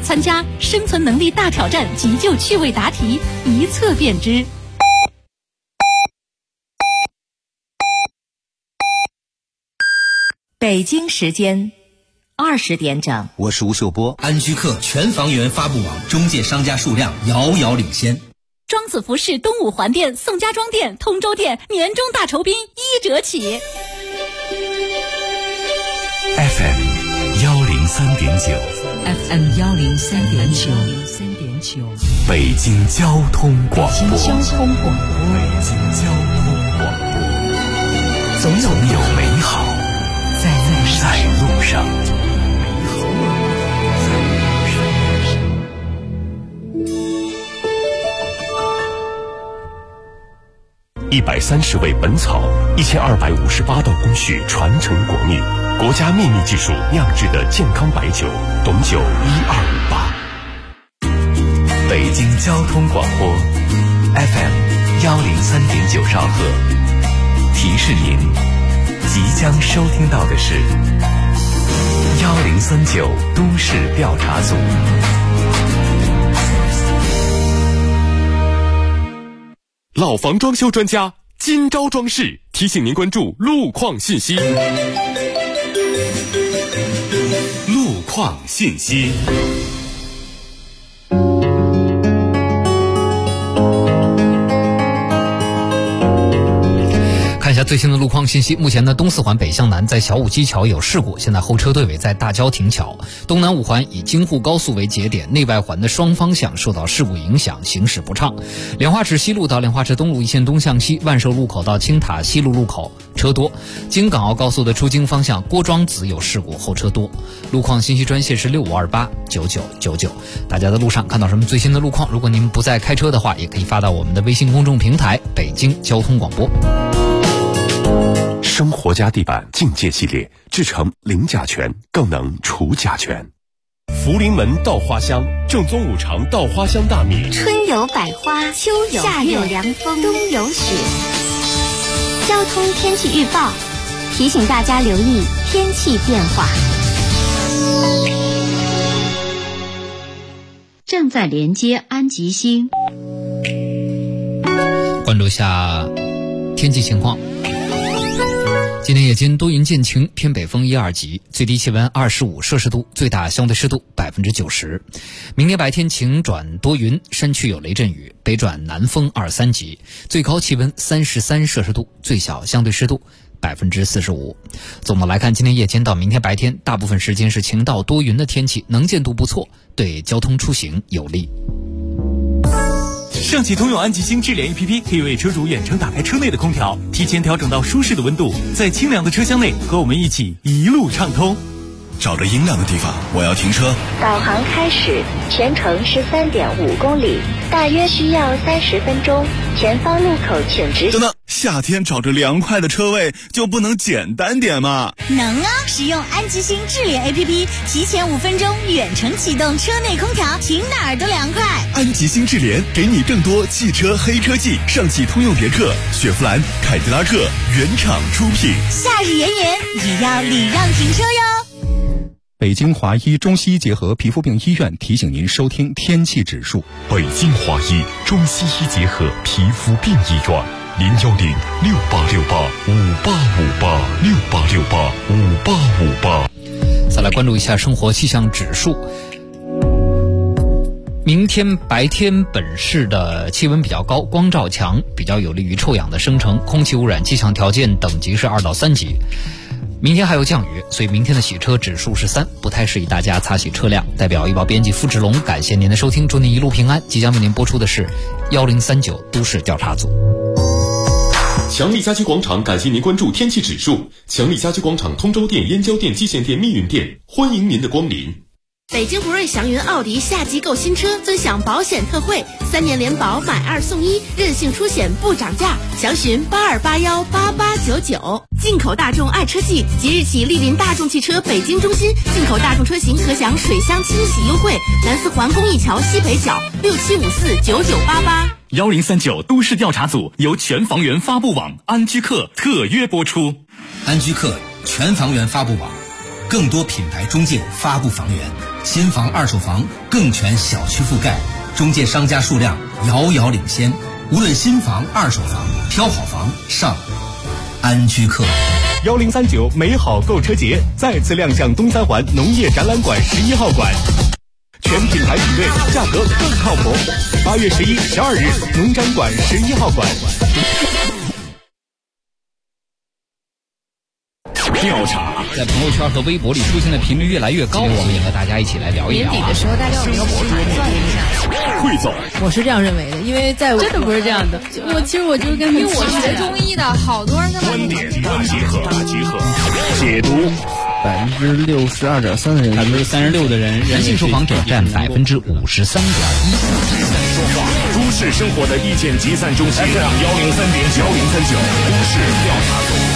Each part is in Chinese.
参加生存能力大挑战急救趣味答题，一测便知。 北京时间20点整， 我是吴秀波。 安居客全房源发布网中介商家数量遥遥领先。 庄子服饰东五环店、宋家庄店、通州店年终大酬宾1折起。 FM 103.9 FM 103.9， 北京交通广播。 北京交通广播，总有美好在路上。 130味本草，1258道工序传承国秘，国家秘密技术酿制的健康白酒，董酒1258。 北京交通广播 FM 103.9兆赫，提示您即将收听到的是1039都市调查组。 老房装修专家金招装饰提醒您关注路况信息。路况信息。 看一下最新的路况信息。目前呢，东四环北向南在小武基桥有事故，现在后车队尾在大郊停桥。东南五环以京沪高速为节点，内外环的双方向受到事故影响，行驶不畅。莲花池西路到莲花池东路一线东向西，万寿路口到青塔西路路口车多。京港澳高速的出京方向郭庄子有事故，后车多。路况信息专线是65289999。大家在路上看到什么最新的路况？如果您不在开车的话，也可以发到我们的微信公众平台北京交通广播。 生活家地板境界系列制成零甲醛，更能除甲醛。福临门稻花香，正宗五常稻花香大米。 春有百花，秋有夏有凉风，冬有雪。交通天气预报提醒大家留意天气变化。 正在连接安吉星， 关注下天气情况。今天夜间多云见晴，偏北风1、2级，最低气温25摄氏度，最大相对湿度90%。明天白天晴转多云，山区有雷阵雨，北转南风2、3级，最高气温33摄氏度，最小相对湿度45%。总的来看，今天夜间到明天白天，大部分时间是晴到多云的天气，能见度不错，对交通出行有利。 上汽通用安吉星智联 APP 可以为车主远程打开车内的空调，提前调整到舒适的温度，在清凉的车厢内和我们一起一路畅通。 找着阴凉的地方，我要停车。 导航开始，全程13.5公里，大约需要30分钟。前方路口请直行。 等等，夏天找着凉快的车位就不能简单点吗？ 能啊！使用安吉星智联 APP， 提前5分钟远程启动车内空调，停哪儿都凉快。 安吉星智联给你更多汽车黑科技，上汽通用别克、雪佛兰、凯迪拉克原厂出品。 夏日炎炎也要礼让停车哟。 北京华医中西医结合皮肤病医院提醒您收听天气指数。 北京华医中西医结合皮肤病医院，0106868585858，68685858。 再来关注一下生活气象指数。明天白天本市的气温比较高，光照强，比较有利于臭氧的生成，空气污染气象条件等级是2到3级。明天还有降雨，所以明天的洗车指数是3，不太适宜大家擦洗车辆。代表预报编辑付志龙，感谢您的收听，祝您一路平安。即将为您播出的是1039都市调查组。 强力家居广场感谢您关注天气指数。强力家居广场通州店、燕郊店、蓟县店、密云店，欢迎您的光临。 北京博瑞祥云奥迪夏季购新车尊享保险特惠，3年联保买2送1，任性出险不涨价，详询82818899。进口大众爱车季，即日起莅临大众汽车北京中心，进口大众车型可享水箱清洗优惠，南四环公益桥西北角67549988。 1039都市调查组由全房源发布网安居客特约播出。 安居客全房源发布网，更多品牌中介发布房源， 新房、二手房更全小区覆盖，中介商家数量遥遥领先。无论新房、二手房，挑好房上安居客。 1039美好购车节再次亮相东三环农业展览馆11号馆，全品牌比对，价格更靠谱。8月11、12日，农展馆11号馆。 调查在朋友圈和微博里出现的频率越来越高，我们也和大家一起来聊一聊。 年底的时候，大家有没有算一下？ 汇总， 我是这样认为的，因为在我真的不是这样的。其实我就是跟，因为我学中医的，好多人观点大集合，解读。 62.3%的人 ，36%的人，男性受访者占53.1%。 都市生活的意见集散中心，103.9，1039都市调查组。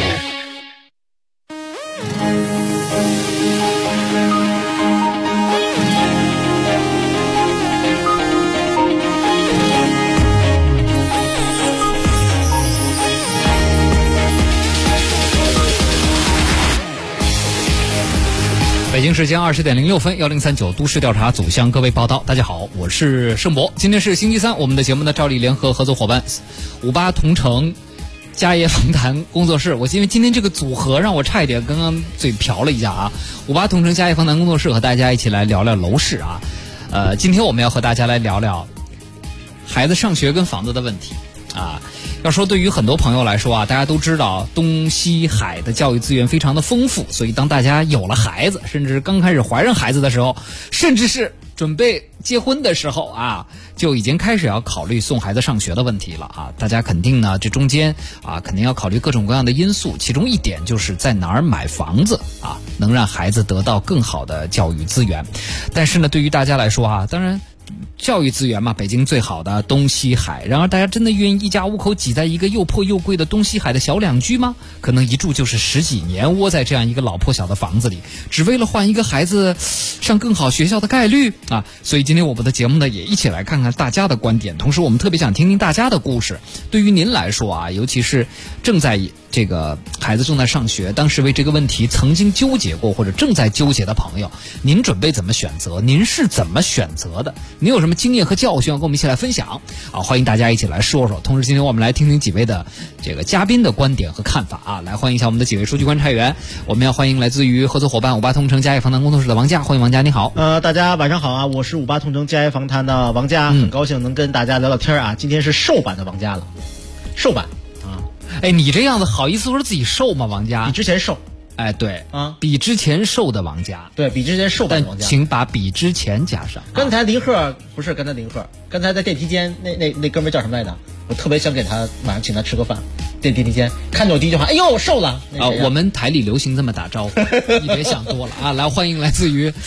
北京时间20点06分，1039都市调查组向各位报道。大家好，我是盛博。今天是星期三，我们的节目呢照例联合合作伙伴58同城家业访谈工作室。我因为今天这个组合让我差一点刚刚嘴瓢了一下啊。58同城家业访谈工作室和大家一起来聊聊楼市啊。今天我们要和大家来聊聊孩子上学跟房子的问题啊。要说对于很多朋友来说啊，大家都知道东西海的教育资源非常的丰富，所以当大家有了孩子，甚至刚开始怀上孩子的时候，甚至是准备结婚的时候啊，就已经开始要考虑送孩子上学的问题了啊。大家肯定呢，这中间啊，肯定要考虑各种各样的因素，其中一点就是在哪儿买房子啊，能让孩子得到更好的教育资源。但是呢，对于大家来说啊，当然教育资源嘛，北京最好的东西海。然而大家真的愿意一家五口挤在一个又破又贵的东西海的小两居吗？可能一住就是10几年，窝在这样一个老破小的房子里，只为了换一个孩子上更好学校的概率啊！所以今天我们的节目呢，也一起来看看大家的观点，同时我们特别想听听大家的故事。对于您来说啊，尤其是正在这个孩子正在上学，当时为这个问题曾经纠结过或者正在纠结的朋友，您准备怎么选择？您是怎么选择的？您有什么经验和教训要跟我们一起来分享啊？欢迎大家一起来说说。同时今天我们来听听几位的这个嘉宾的观点和看法啊！来欢迎一下我们的几位数据观察员。我们要欢迎来自于合作伙伴58同城家业访谈工作室的王佳，欢迎王佳，你好。 大家晚上好啊，我是58同城家业访谈的王佳，很高兴能跟大家聊聊天啊。今天是瘦版的王佳了，瘦版啊。 哎，你这样子好意思说自己瘦吗，王佳？ 比之前瘦。 哎，对啊，比之前瘦的王佳， 对比之前瘦版的王佳， 请把比之前加上。 刚才林鹤不是刚才林鹤，刚才在电梯间那哥们叫什么来着？我特别想给他晚上请他吃个饭。电梯间看着我第一句话，哎呦瘦了啊！ 我们台里流行这么打招呼，你别想多了啊！来欢迎来自于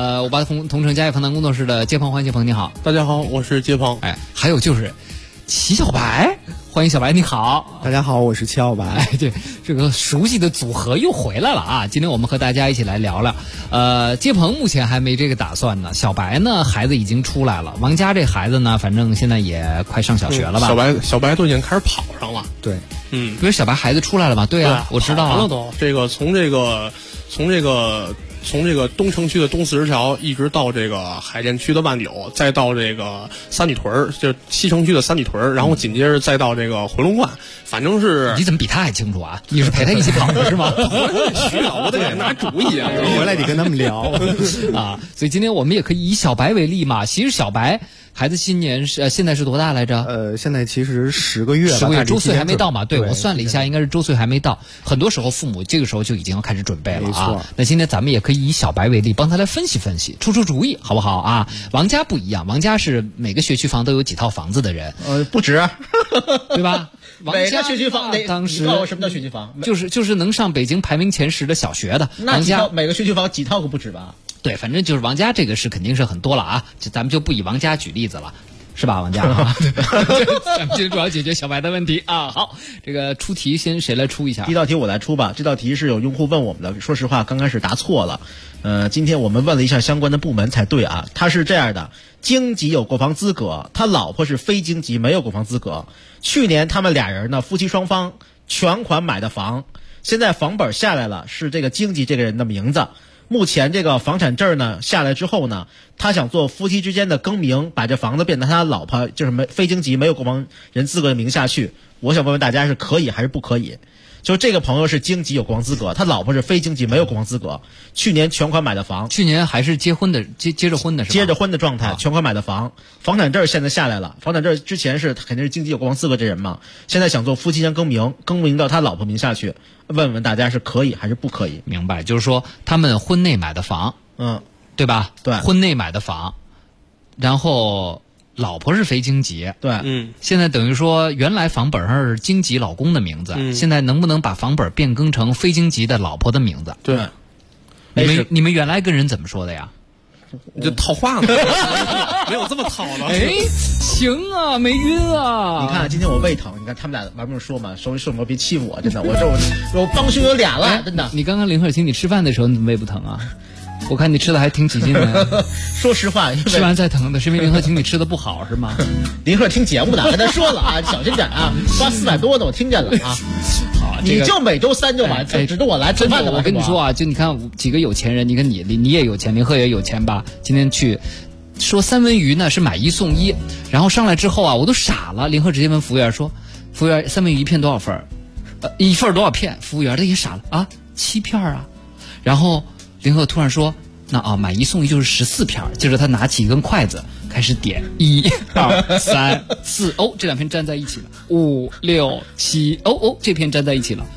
58同城家业访谈工作室的街鹏，欢迎街鹏，你好。 大家好，我是街鹏。 哎，还有就是齐小白，欢迎小白，你好。 大家好，我是齐小白。 哎，对，这个熟悉的组合又回来了啊！今天我们和大家一起来聊聊。街鹏目前还没这个打算呢，小白呢孩子已经出来了，王佳这孩子呢，反正现在也快上小学了吧？ 小白都已经开始跑上了。 对， 不是小白孩子出来了吗？对啊，我知道啊。 了都，这个从这个东城区的东四十条，一直到这个海淀区的万柳，再到这个三里屯，就西城区的三里屯，然后紧接着再到这个回龙观，反正是你怎么比他还清楚啊？你是陪他一起跑的是吗？ 需要我得给他拿主意啊， 回来得跟他们聊啊。所以今天我们也可以以小白为例嘛。其实小白孩子今年是现在是多大来着？ 现在其实10个月了， 周岁还没到嘛？对，我算了一下，应该是周岁还没到。很多时候父母这个时候就已经要开始准备了啊。那今天咱们也可以以小白为例，帮他来分析分析，出主意，好不好啊？王佳不一样，王佳是每个学区房都有几套房子的人， 不止， 对吧？ 每个学区房当时什么叫学区房？ 就是能上北京排名前10的小学的。 那每个学区房几套可不止吧？ 对，反正就是王佳这个是肯定是很多了啊，咱们就不以王佳举例子了，是吧，王佳啊？咱们今天主要解决小白的问题啊。好，这个出题先谁来出一下？ 第一道题我来出吧。这道题是有用户问我们的，说实话刚开始答错了。今天我们问了一下相关的部门才对啊。他是这样的，京籍有购房资格，他老婆是非京籍没有购房资格。去年他们俩人呢，夫妻双方全款买的房，现在房本下来了，是这个京籍这个人的名字。 目前这个房产证呢下来之后呢，他想做夫妻之间的更名，把这房子变成他老婆就是非京籍没有购房人资格的名下去。我想问问大家是可以还是不可以？就这个朋友是京籍有购房资格，他老婆是非京籍没有购房资格，去年全款买的房， 去年还是接着婚的是吧？ 接着婚的状态，全款买的房，房产证现在下来了，房产证之前是肯定是京籍有购房资格这人嘛，现在想做夫妻间更名到他老婆名下去，问问大家是可以还是不可以？ 明白，就是说他们婚内买的房，对吧？ 对， 婚内买的房，然后老婆是非京籍， 对， 现在等于说原来房本上是京籍老公的名字，现在能不能把房本变更成非京籍的老婆的名字？ 对， 你们原来跟人怎么说的呀？ 你就套话嘛，没有这么套的。 哎，行啊，没晕啊！ 你看今天我胃疼，你看他们俩玩命说嘛，说别欺负我，真的，我帮凶有俩了，真的。 你刚刚林鹤请你吃饭的时候，你怎么胃不疼啊？我看你吃的还挺起劲的。 说实话， 吃完再疼的，是因为林鹤请你吃的不好是吗？ 林鹤听节目的，跟他说了啊，小心点啊，花400多呢，我听见了啊。好，你就每周3就完，指着我来吃饭的吧。 我跟你说啊，就你看几个有钱人，你看你也有钱，林鹤也有钱吧？今天去说三文鱼呢是买1送1，然后上来之后啊，我都傻了。林鹤直接问服务员说：“服务员，三文鱼一片多少份？1份多少片？”服务员他也傻了啊，7片啊。然后林鹤突然说：“那买1送1就是14片。”接着他拿起一根筷子开始点1、2、3、4，这2片粘在一起了，5、6、7，这片粘在一起了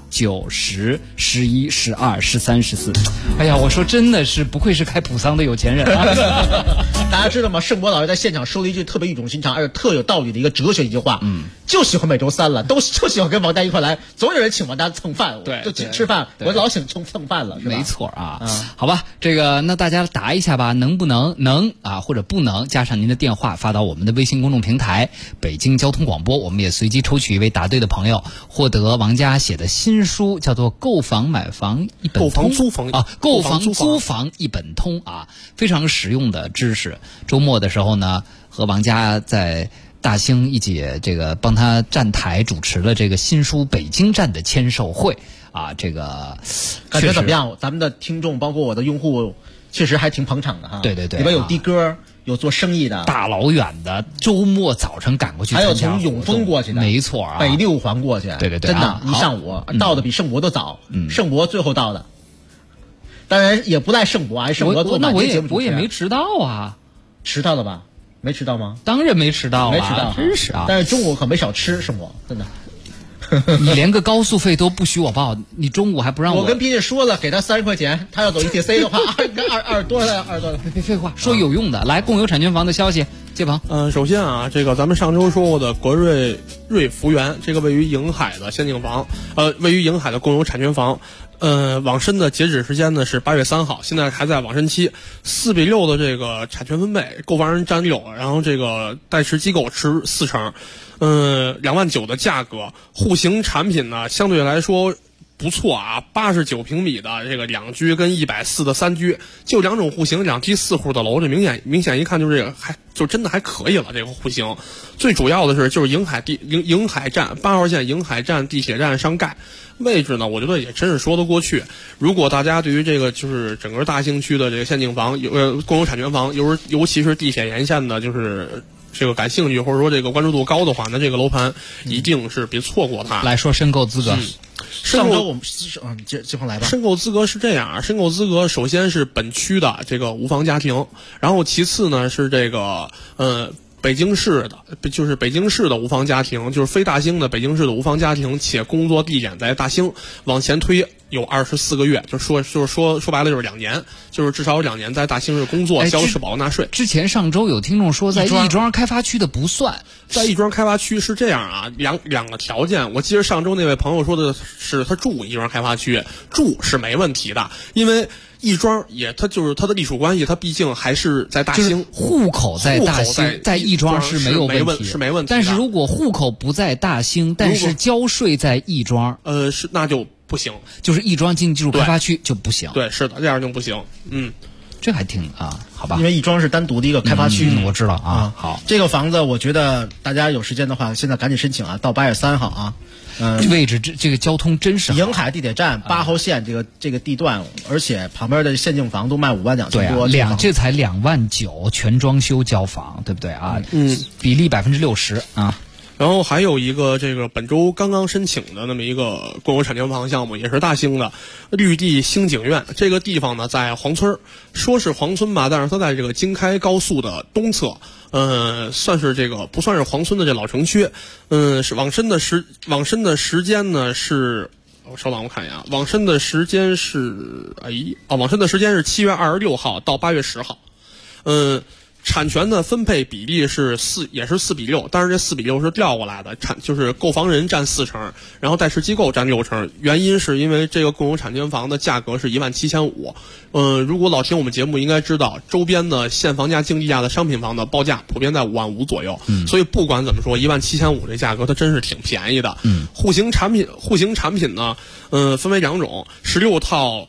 ，8、9、10、11、12、13、14。哎呀，我说真的是不愧是开普桑的有钱人啊！ 大家知道吗？盛博老师在现场说了一句特别语重心长而且特有道理的一个哲学一句话，就喜欢每周3了，就喜欢跟王家一块来，总有人请王家蹭饭， 对， 就吃饭，我老请蹭饭了，是吧？ 没错啊，好吧，这个那大家答一下吧，能不能啊，或者不能，加上您的电话发到我们的微信公众平台北京交通广播，我们也随机抽取一位答对的朋友，获得王家写的新书，叫做《购房买房一本通》，购房租房一本通啊，非常实用的知识。周末的时候呢，和王家在大兴一起这个帮他站台主持了这个新书北京站的签售会啊，这个感觉怎么样？咱们的听众包括我的用户确实还挺捧场的哈。 对，里边有的哥，有做生意的， 大老远的周末早晨赶过去， 还有从永丰过去的， 没错啊， 北6环过去， 对， 真的，一上午到的比盛博都早，盛博最后到的，当然也不赖盛博啊，盛博做哪天节目我也没迟到啊， 迟到了吧？没迟到吗？ 当然没迟到， 没迟到， 真是啊！ 但是中午可没少吃，盛博真的。 你连个高速费都不许我报，你中午还不让我？ 我跟斌姐说了，给他30块钱，他要走 ETC 的话，20多了。 废话，说有用的。来，共有产权房的消息，接鹏。 首先啊，这个咱们上周说过的国瑞福源，这个位于瀛海的仙境房，位于瀛海的共有产权房。网申的截止时间呢是8月3号，现在还在网申期。4:6的这个产权分配，购房人占6，然后这个代持机构持4成，2万9的价格。户型产品呢相对来说不错啊，89平米的这个2居跟140的3居，就2种户型，2梯4户的楼，这明显一看就是这个就真的还可以了，这个户型。最主要的是就是瀛海站8号线瀛海站地铁站上盖。位置呢，我觉得也真是说得过去。如果大家对于这个就是整个大兴区的这个限定房共有产权房，尤其是地铁沿线的，就是这个感兴趣或者说这个关注度高的话，那这个楼盘一定是别错过它。 来说申购资格。 上周我们接鹏来吧。 申购资格是这样啊，申购资格首先是本区的这个无房家庭，然后其次呢是这个北京市的，就是北京市的无房家庭，就是非大兴的北京市的无房家庭，且工作地点在大兴，往前推有24个月，说白了就是2年，就是至少有2年在大兴市工作，交社保纳税。 之前上周有听众说，在亦庄开发区的不算， 在亦庄开发区是这样啊，两个条件。我记得上周那位朋友说的是他住亦庄开发区，住是没问题的，因为亦庄它就是它的隶属关系，它毕竟还是在大兴， 户口在大兴，在亦庄是没有问题， 是没问题。 但是如果户口不在大兴，但是交税在亦庄， 那就不行， 就是亦庄经济技术开发区就不行。 对，是的，这样就不行。 这还挺好吧？ 因为亦庄是单独的一个开发区， 我知道啊。好， 这个房子我觉得大家有时间的话，现在赶紧申请啊，到8月3号啊。 位置这个交通真是好。 迎海地铁站8号线这个地段，而且旁边的现净房都卖5万2千多， 这才2万9，全装修交房，对不对啊？比例60%啊。 然后还有一个这个本周刚刚申请的那么一个共有产权房项目，也是大兴的绿地兴景苑。这个地方呢在黄村，说是黄村吧，但是它在这个京开高速的东侧，算是这个不算是黄村的这老城区。是往申的时间呢是，稍等我看一眼，往申的时间是7月26号到8月10号。产权的分配比例也是4比6，但是这4比6是调过来的，就是购房人占40%，然后代持机构占60%。原因是因为这个共有产权房的价格是17500。如果老听我们节目应该知道，周边的现房价、竞地价的商品房的报价普遍在55000左右，所以不管怎么说，17500这价格它真是挺便宜的。户型产品呢，分为2种，16套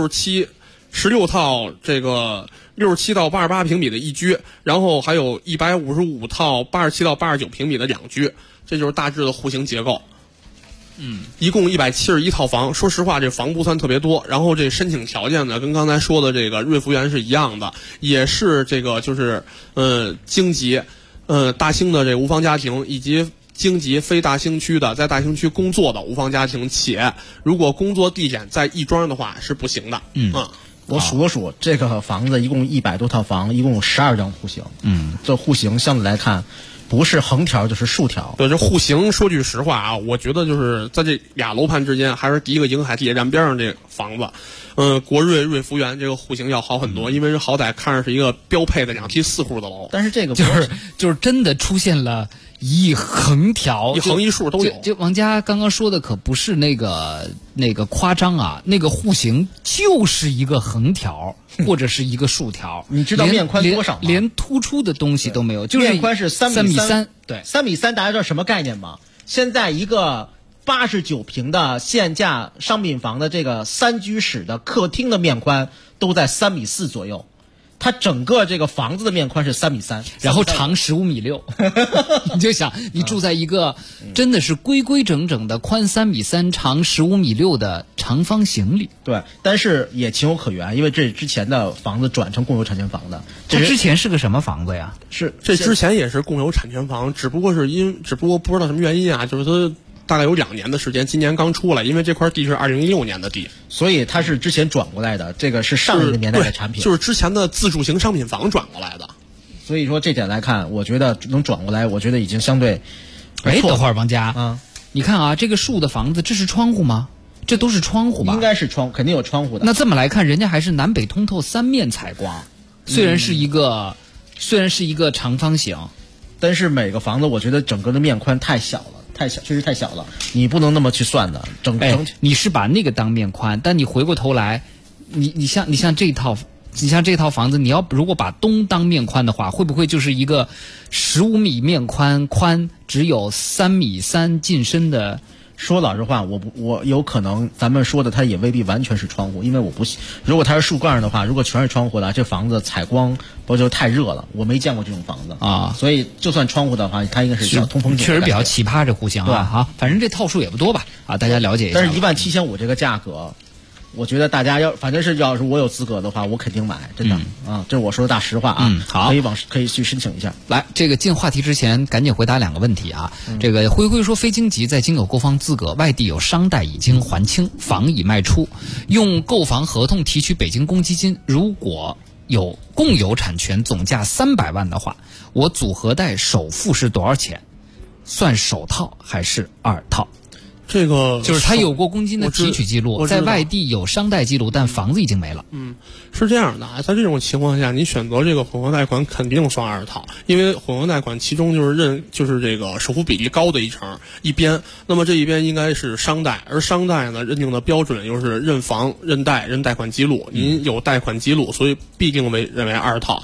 这个67到88平米的一居，然后还有155套87到89平米的2居，这就是大致的户型结构。一共171套房。说实话，这房不算特别多。然后这申请条件呢，跟刚才说的这个瑞福园是一样的，也是这个就是京籍大兴的这无房家庭以及京籍非大兴区的在大兴区工作的无房家庭，且如果工作地点在亦庄的话是不行的。 我数了数，这个房子一共100多套房，一共有12张户型。这户型相对来看，不是横条就是竖条。 对，这户型说句实话啊，我觉得就是在这俩楼盘之间，还是第一个迎海地铁站边上这房子，国瑞福园这个户型要好很多，因为好歹看着是一个标配的2梯4户的楼。 但是这个就是真的出现了一横条， 一横一竖都有。 就王家刚刚说的可不是那个夸张啊，那个户型就是一个横条或者是一个竖条。 你知道面宽多少吗？ 连突出的东西都没有，就是面宽是3米3。 对 ，3米3，大家知道什么概念吗？现在一个89平的现价商品房的这个3居室的客厅的面宽都在3米4左右。它整个这个房子的面宽是3米3， 然后长15米6，你就想你住在一个真的是规规整整的宽3米3、长15米6的长方形里。 对，但是也情有可原，因为这之前的房子转成共有产权房的。 这之前是个什么房子呀？ 这之前也是共有产权房，只不过不知道什么原因啊，就是它大概有2年的时间，今年刚出来，因为这块地是2016年的地， 所以它是之前转过来的，这个是上一个年代的产品， 就是之前的自住型商品房转过来的。 所以说这点来看，我觉得能转过来，我觉得已经相对不错。 等会儿王家，你看啊，这个竖的房子，这是窗户吗？这都是窗户吧？ 应该是肯定有窗户的。 那这么来看，人家还是南北通透3面采光，虽然是一个长方形， 但是每个房子我觉得整个的面宽太小了。确实太小了，你不能那么去算的。整体你是把那个当面宽，但你回过头来，你像这套房子，你要如果把东当面宽的话，会不会就是一个15米面宽只有3米3进深的？ 说老实话，我有可能咱们说的它也未必完全是窗户，因为如果它是树干的话，如果全是窗户的，这房子采光不就太热了？我没见过这种房子啊，所以就算窗户的话，它应该是比较通风井。 确实比较奇葩这户型啊，好，反正这套数也不多吧啊，大家了解一下。 但是17500这个价格，我觉得大家反正是要是我有资格的话，我肯定买，真的这我说的大实话啊。 好， 可以去申请一下。 来，这个进话题之前，赶紧回答2个问题啊。这个灰灰说，非京籍在京有购房资格，外地有商贷已经还清，房已卖出，用购房合同提取北京公积金，如果有共有产权总价300万的话，我组合贷首付是多少钱？算首套还是2套？ 这个就是他有过公积金的提取记录，在外地有商贷记录，但房子已经没了。 是这样的啊，在这种情况下，你选择这个混合贷款肯定算2套，因为混合贷款其中就是这个首付比例高的一边，那么这一边应该是商贷，而商贷呢认定的标准又是认房、认贷、认贷款记录，您有贷款记录，所以必定认为2套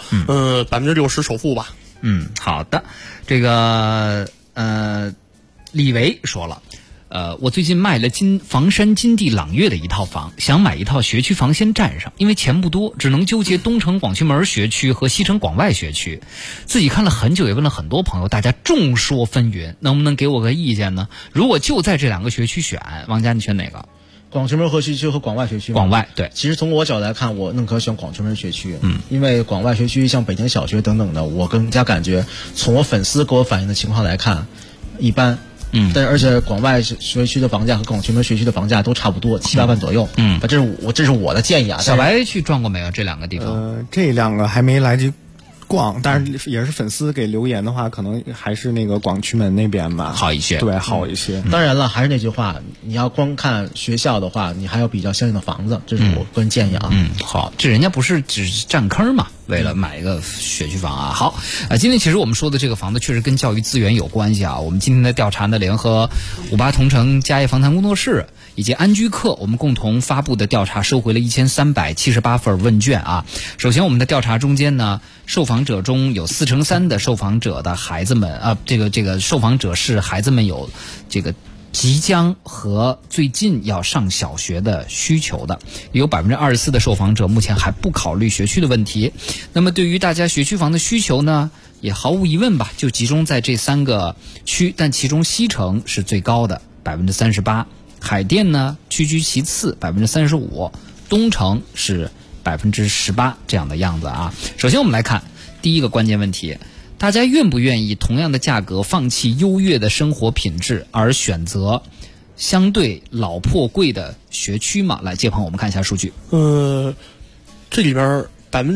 ，60%首付吧。 好的，这个李维说了。 我最近卖了房山金地朗悦的一套房，想买一套学区房先占上，因为钱不多，只能纠结东城广渠门学区和西城广外学区。自己看了很久，也问了很多朋友，大家众说纷纭，能不能给我个意见呢？如果就在这2个学区选，王家你选哪个？ 广渠门和学区和广外学区。 广外，对。 其实从我角度来看，我宁可选广渠门学区。因为广外学区像北京小学等等的，我更加感觉从我粉丝给我反映的情况来看，一般。但而且广外学区的房价和广渠门学区的房价都差不多，7-8万左右。这是我的建议啊。 小白去撞过没有？这2个地方？ 这2个还没来及逛，但是也是粉丝给留言的话，可能还是那个广渠门那边吧， 好一些。 对，好一些。 当然了，还是那句话，你要光看学校的话，你还要比较相应的房子，这是我个人建议啊。 好，这人家不是只是占坑嘛，为了买一个学区房啊。好，今天其实我们说的这个房子确实跟教育资源有关系啊。我们今天的调查呢，联合58同城家业房谈工作室以及安居客，我们共同发布的调查收回了1378份问卷啊。首先，我们的调查中间呢，受访者中有43%的受访者的孩子们这个受访者是孩子们有这个即将和最近要上小学的需求的，有24%的受访者目前还不考虑学区的问题。那么对于大家学区房的需求呢，也毫无疑问吧，就集中在这3个区，但其中西城是最高的38%，海淀呢屈居其次35%，东城是18%这样的样子啊。首先我们来看第一个关键问题，大家愿不愿意同样的价格放弃优越的生活品质而选择相对老破贵的学区嘛？来，介鹏，我们看一下数据。 这里边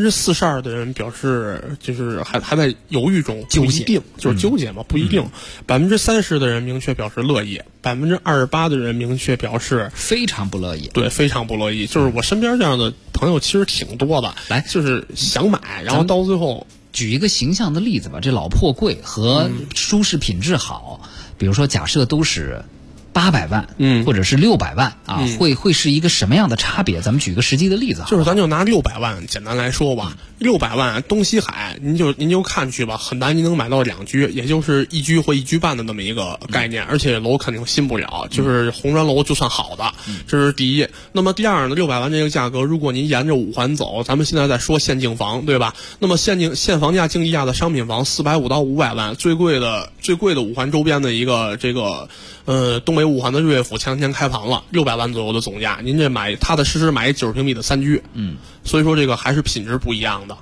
42%的人表示就是还在犹豫中， 纠结， 就是纠结嘛，不一定。30%的人明确表示乐意，28%的人明确表示非常不乐意。 对，非常不乐意。就是我身边这样的朋友其实挺多的， 来， 就是想买，然后到最后。 举一个形象的例子吧，这老破贵和舒适品质好，比如说假设都是800万，或者是600万啊，会是一个什么样的差别？咱们举个实际的例子， 就是咱就拿600万简单来说吧，600万东西海，您就看去吧，很难您能买到2居，也就是1居或1居半的那么一个概念，而且楼肯定新不了，就是红砖楼就算好的，这是第一。那么第二呢，600万这个价格，如果您沿着5环走，咱们现在在说现净房，对吧？那么现房价竞技价的商品房450到500万，最贵的5环周边的一个这个东北5环的日月府前2天开盘了，600万左右的总价，您这买踏踏实实买90平米的3居，所以说这个还是品质不一样的。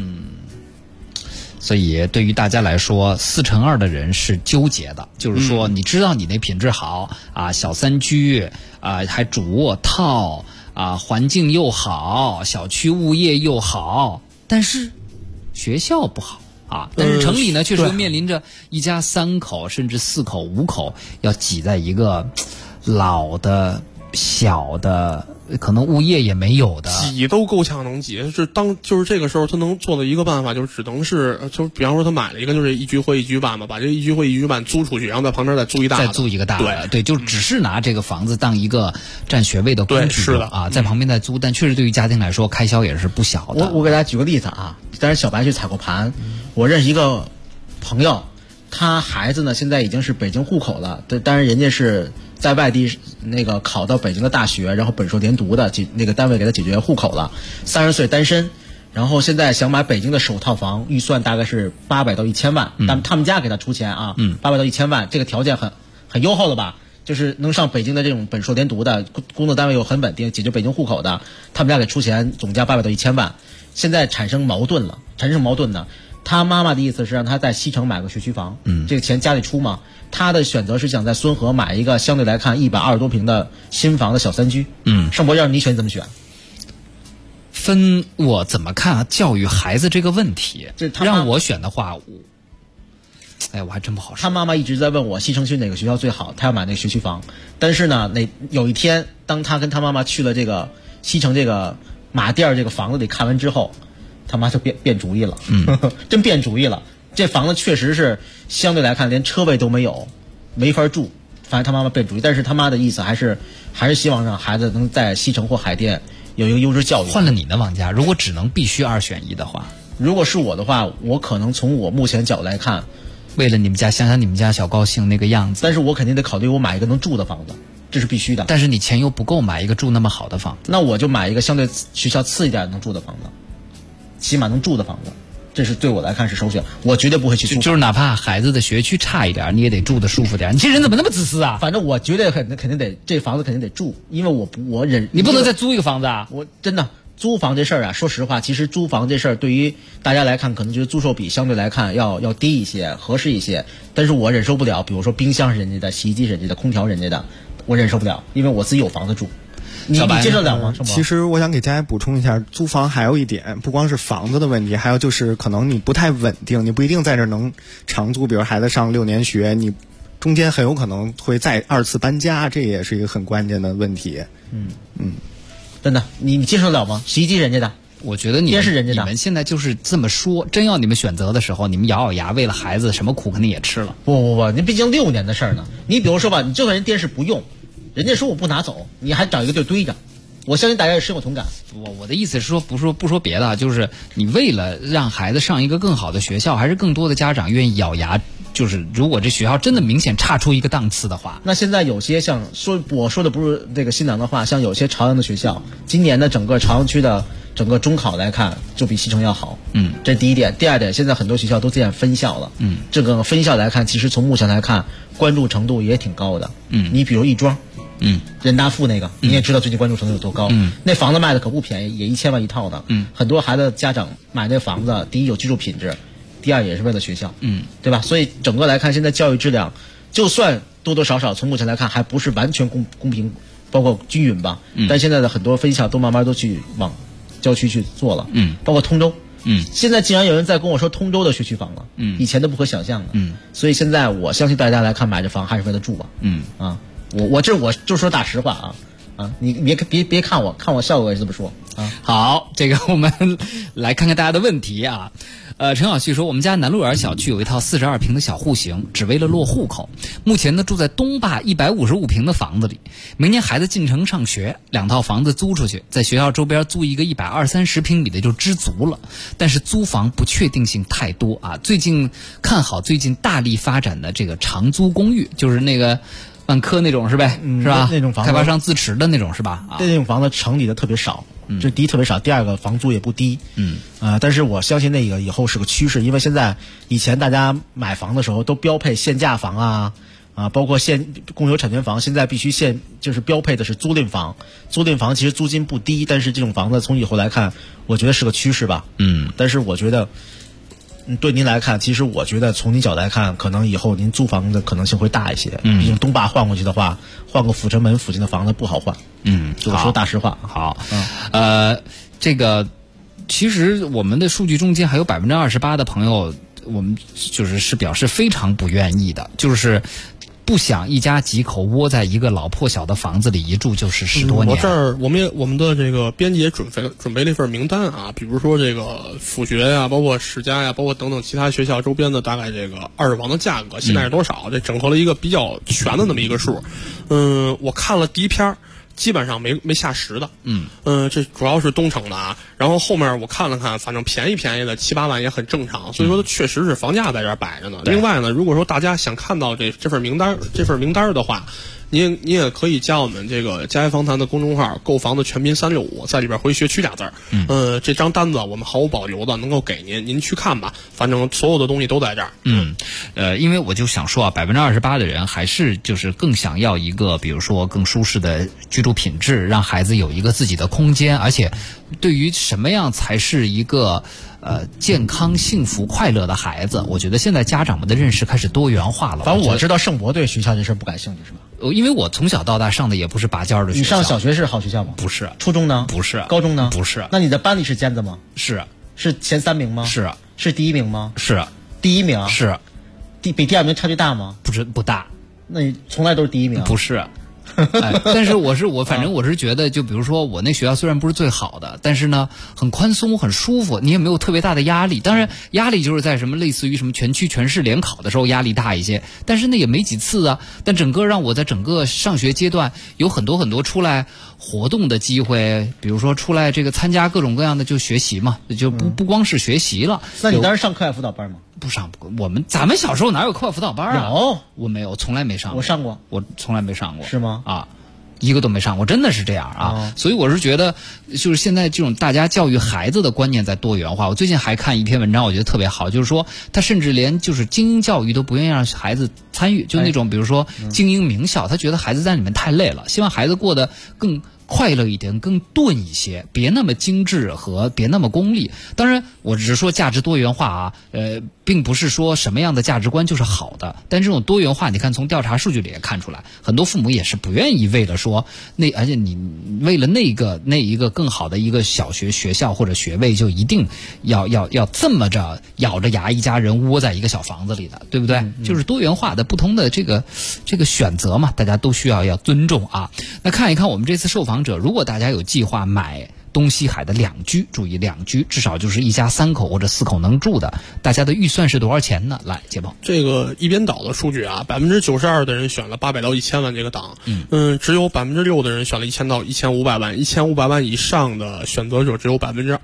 所以对于大家来说，42%的人是纠结的，就是说你知道你那品质好啊，小3居啊，还主卧套啊，环境又好，小区物业又好，但是学校不好。但是城里呢，确实面临着一家3口甚至4口5口要挤在一个老的小的，可能物业也没有的， 挤都够呛能挤。就是这个时候他能做的一个办法，就只能是就比方说他买了一个就是1居或1居半嘛，把这1居或1居半租出去，然后在旁边再租一个大的， 对，就只是拿这个房子当一个占学位的工具， 是的啊，在旁边再租，但确实对于家庭来说开销也是不小的。 我给大家举个例子啊，当然小白去踩过盘，我认识一个朋友，他孩子呢现在已经是北京户口了，当然人家是在外地那个考到北京的大学，然后本硕连读的，那个单位给他解决户口了，30岁单身，然后现在想买北京的首套房，预算大概是800到1000万，但他们家给他出钱啊，800到1000万，这个条件很优厚了吧？就是能上北京的这种本硕连读的，工作单位又很稳定，解决北京户口的，他们家给出钱，总价800到1000万，现在产生矛盾呢。他妈妈的意思是让他在西城买个学区房，这个钱家里出嘛。他的选择是想在孙河买一个相对来看120多平的新房的小3居。盛博，让你选怎么选？ 分我怎么看啊？教育孩子这个问题，让我选的话，我还真不好说。 他妈妈一直在问我西城区哪个学校最好，他要买那个学区房。但是呢，有一天，当他跟他妈妈去了这个西城这个马甸这个房子里看完之后，他妈就变主意了，真变主意了。这房子确实是相对来看连车位都没有，没法住。反正他妈妈变主意，但是他妈的意思还是希望让孩子能在西城或海淀有一个优质教育。 换了你呢，王家，如果只能必须2选1的话， 如果是我的话，我可能从我目前角度来看， 为了你们家，想想你们家小高兴那个样子。 但是我肯定得考虑我买一个能住的房子，这是必须的。 但是你钱又不够买一个住那么好的房子， 那我就买一个相对学校次一点能住的房子，起码能住的房子，这是对我来看是首选。我绝对不会去租房， 就是哪怕孩子的学区差一点，你也得住得舒服点。你这人怎么那么自私啊？ 反正我绝对肯定得这房子肯定得住，因为我忍。 你不能再租一个房子啊！ 我真的。租房这事儿啊，说实话，其实租房这事儿对于大家来看，可能觉得租售比相对来看要低一些，合适一些。但是我忍受不了，比如说冰箱是人家的，洗衣机是人家的，空调人家的，我忍受不了，因为我自己有房子住。你接受得了吗？ 其实我想给大家补充一下，租房还有一点，不光是房子的问题，还有就是可能你不太稳定，你不一定在这能长租。比如孩子上6年学，你中间很有可能会再2次搬家，这也是一个很关键的问题。 真的，你接受得了吗？洗衣机人家的， 我觉得电视人家的，你们现在就是这么说，真要你们选择的时候，你们咬咬牙，为了孩子，什么苦肯定也吃了。 不，你毕竟6年的事儿呢。你比如说吧，你就算人电视不用，人家说我不拿走，你还找一个地儿堆着。我相信大家也深有同感。 我的意思是说，不说别的，就是你为了让孩子上一个更好的学校，还是更多的家长愿意咬牙。就是如果这学校真的明显差出一个档次的话， 那现在有些像我说的不是这个新郎的话，像有些朝阳的学校，今年的整个朝阳区的整个中考来看，就比西城要好。这是第一点。第二点，现在很多学校都建分校了。这个分校来看，其实从目前来看，关注程度也挺高的。你比如亦庄，人大附那个，你也知道最近关注程度有多高。那房子卖的可不便宜，也1000万一套的。很多孩子家长买那房子，第一有居住品质。第二也是为了学校，对吧？所以整个来看，现在教育质量，就算多多少少从目前来看还不是完全公平，包括均匀吧。但现在的很多分校都慢慢都去往郊区去做了，包括通州，现在竟然有人在跟我说通州的学区房了，以前都不可想象的，所以现在我相信大家来看买这房还是为了住吧，我就说大实话啊，你别看我笑我也这么说啊。 好，这个我们来看看大家的问题啊。陈小旭说，我们家南鹿园小区有一套42平的小户型，只为了落户口。目前呢住在东坝155平的房子里，明年孩子进城上学，2套房子租出去，在学校周边租一个120-130平米的就知足了。但是租房不确定性太多啊。最近看好最近大力发展的这个长租公寓，就是那个万科那种是呗，是吧？ 那种房子开发商自持的那种是吧？ 那种房子城里的特别少。这第一特别少，第二个房租也不低，但是我相信那个以后是个趋势，因为现在以前大家买房的时候都标配限价房包括共有产权房，现在必须就是标配的是租赁房。租赁房其实租金不低，但是这种房子从以后来看，我觉得是个趋势吧。但是我觉得，对您来看，其实我觉得从您角度来看，可能以后您租房的可能性会大一些。毕竟东坝换过去的话，换个阜成门附近的房子不好换。我说大实话。 好，这个其实我们的数据中间还有28%的朋友，我们是表示非常不愿意的，就是不想一家几口窝在一个老破小的房子里一住就是10多年。 我们的这个编辑也准备了一份名单啊，比如说这个府学呀，包括史家呀，包括等等其他学校周边的大概这个二手房的价格现在是多少，这整合了一个比较全的那么一个数。我看了第一篇，基本上没下10的，这主要是东城的啊，然后后面我看了看，反正便宜的7-8万也很正常，所以说确实是房价在这儿摆着呢。另外呢，如果说大家想看到这份名单的话，你也可以加我们这个家园房谈的公众号，购房的全拼365，在里边回学区俩字儿。这张单子我们毫无保留的能够给您去看吧，反正所有的东西都在这儿。 因为我就想说啊，28%的人还是就是更想要一个，比如说更舒适的居住品质，让孩子有一个自己的空间，而且对于什么样才是一个健康、幸福、快乐的孩子，我觉得现在家长们的认识开始多元化了。 反正我知道盛博对学校这事不感兴趣是吧？ 因为我从小到大上的也不是拔尖的学校。 你上小学是好学校吗？ 不是。 初中呢？ 不是。 高中呢？ 不是。 那你的班里是尖子吗？ 是。 是前3名吗？ 是。 是第1名吗？ 是。 第1名？ 是。 比第2名差距大吗？ 不大。 那你从来都是第1名？ 不是。但是反正我是觉得，就比如说我那学校虽然不是最好的，但是呢很宽松很舒服，你也没有特别大的压力。当然压力就是在什么类似于什么全区全市联考的时候压力大一些，但是那也没几次啊。但整个让我在整个上学阶段有很多出来活动的机会，比如说出来这个参加各种各样的就学习嘛，就不光是学习了。 那你当时上课外辅导班吗？ 不上，咱们小时候哪有课外辅导班啊？ 有， 我没有，从来没上过。 我上过， 我从来没上过。 是吗？ 啊。一个都没上过，真的是这样啊！所以我是觉得，就是现在这种大家教育孩子的观念在多元化。我最近还看一篇文章，我觉得特别好，就是说他甚至连就是精英教育都不愿意让孩子参与，就那种比如说精英名校，他觉得孩子在里面太累了，希望孩子过得更快乐一点，更钝一些，别那么精致和别那么功利。当然，我只是说价值多元化啊，并不是说什么样的价值观就是好的。但这种多元化，你看从调查数据里也看出来，很多父母也是不愿意为了说而且你为了那一个更好的一个小学校或者学位，就一定要这么着咬着牙一家人窝在一个小房子里的，对不对？就是多元化的不同的这个选择嘛，大家都需要尊重啊。那看一看我们这次受访者，如果大家有计划买东西海的两居，注意两居至少就是一家3口或者4口能住的，大家的预算是多少钱呢？来，杰鹏， 这个一边倒的数据啊，92%的人选了800到1000万这个档，只有6%的人选了1000到1500万，1500万以上的选择者只有2%。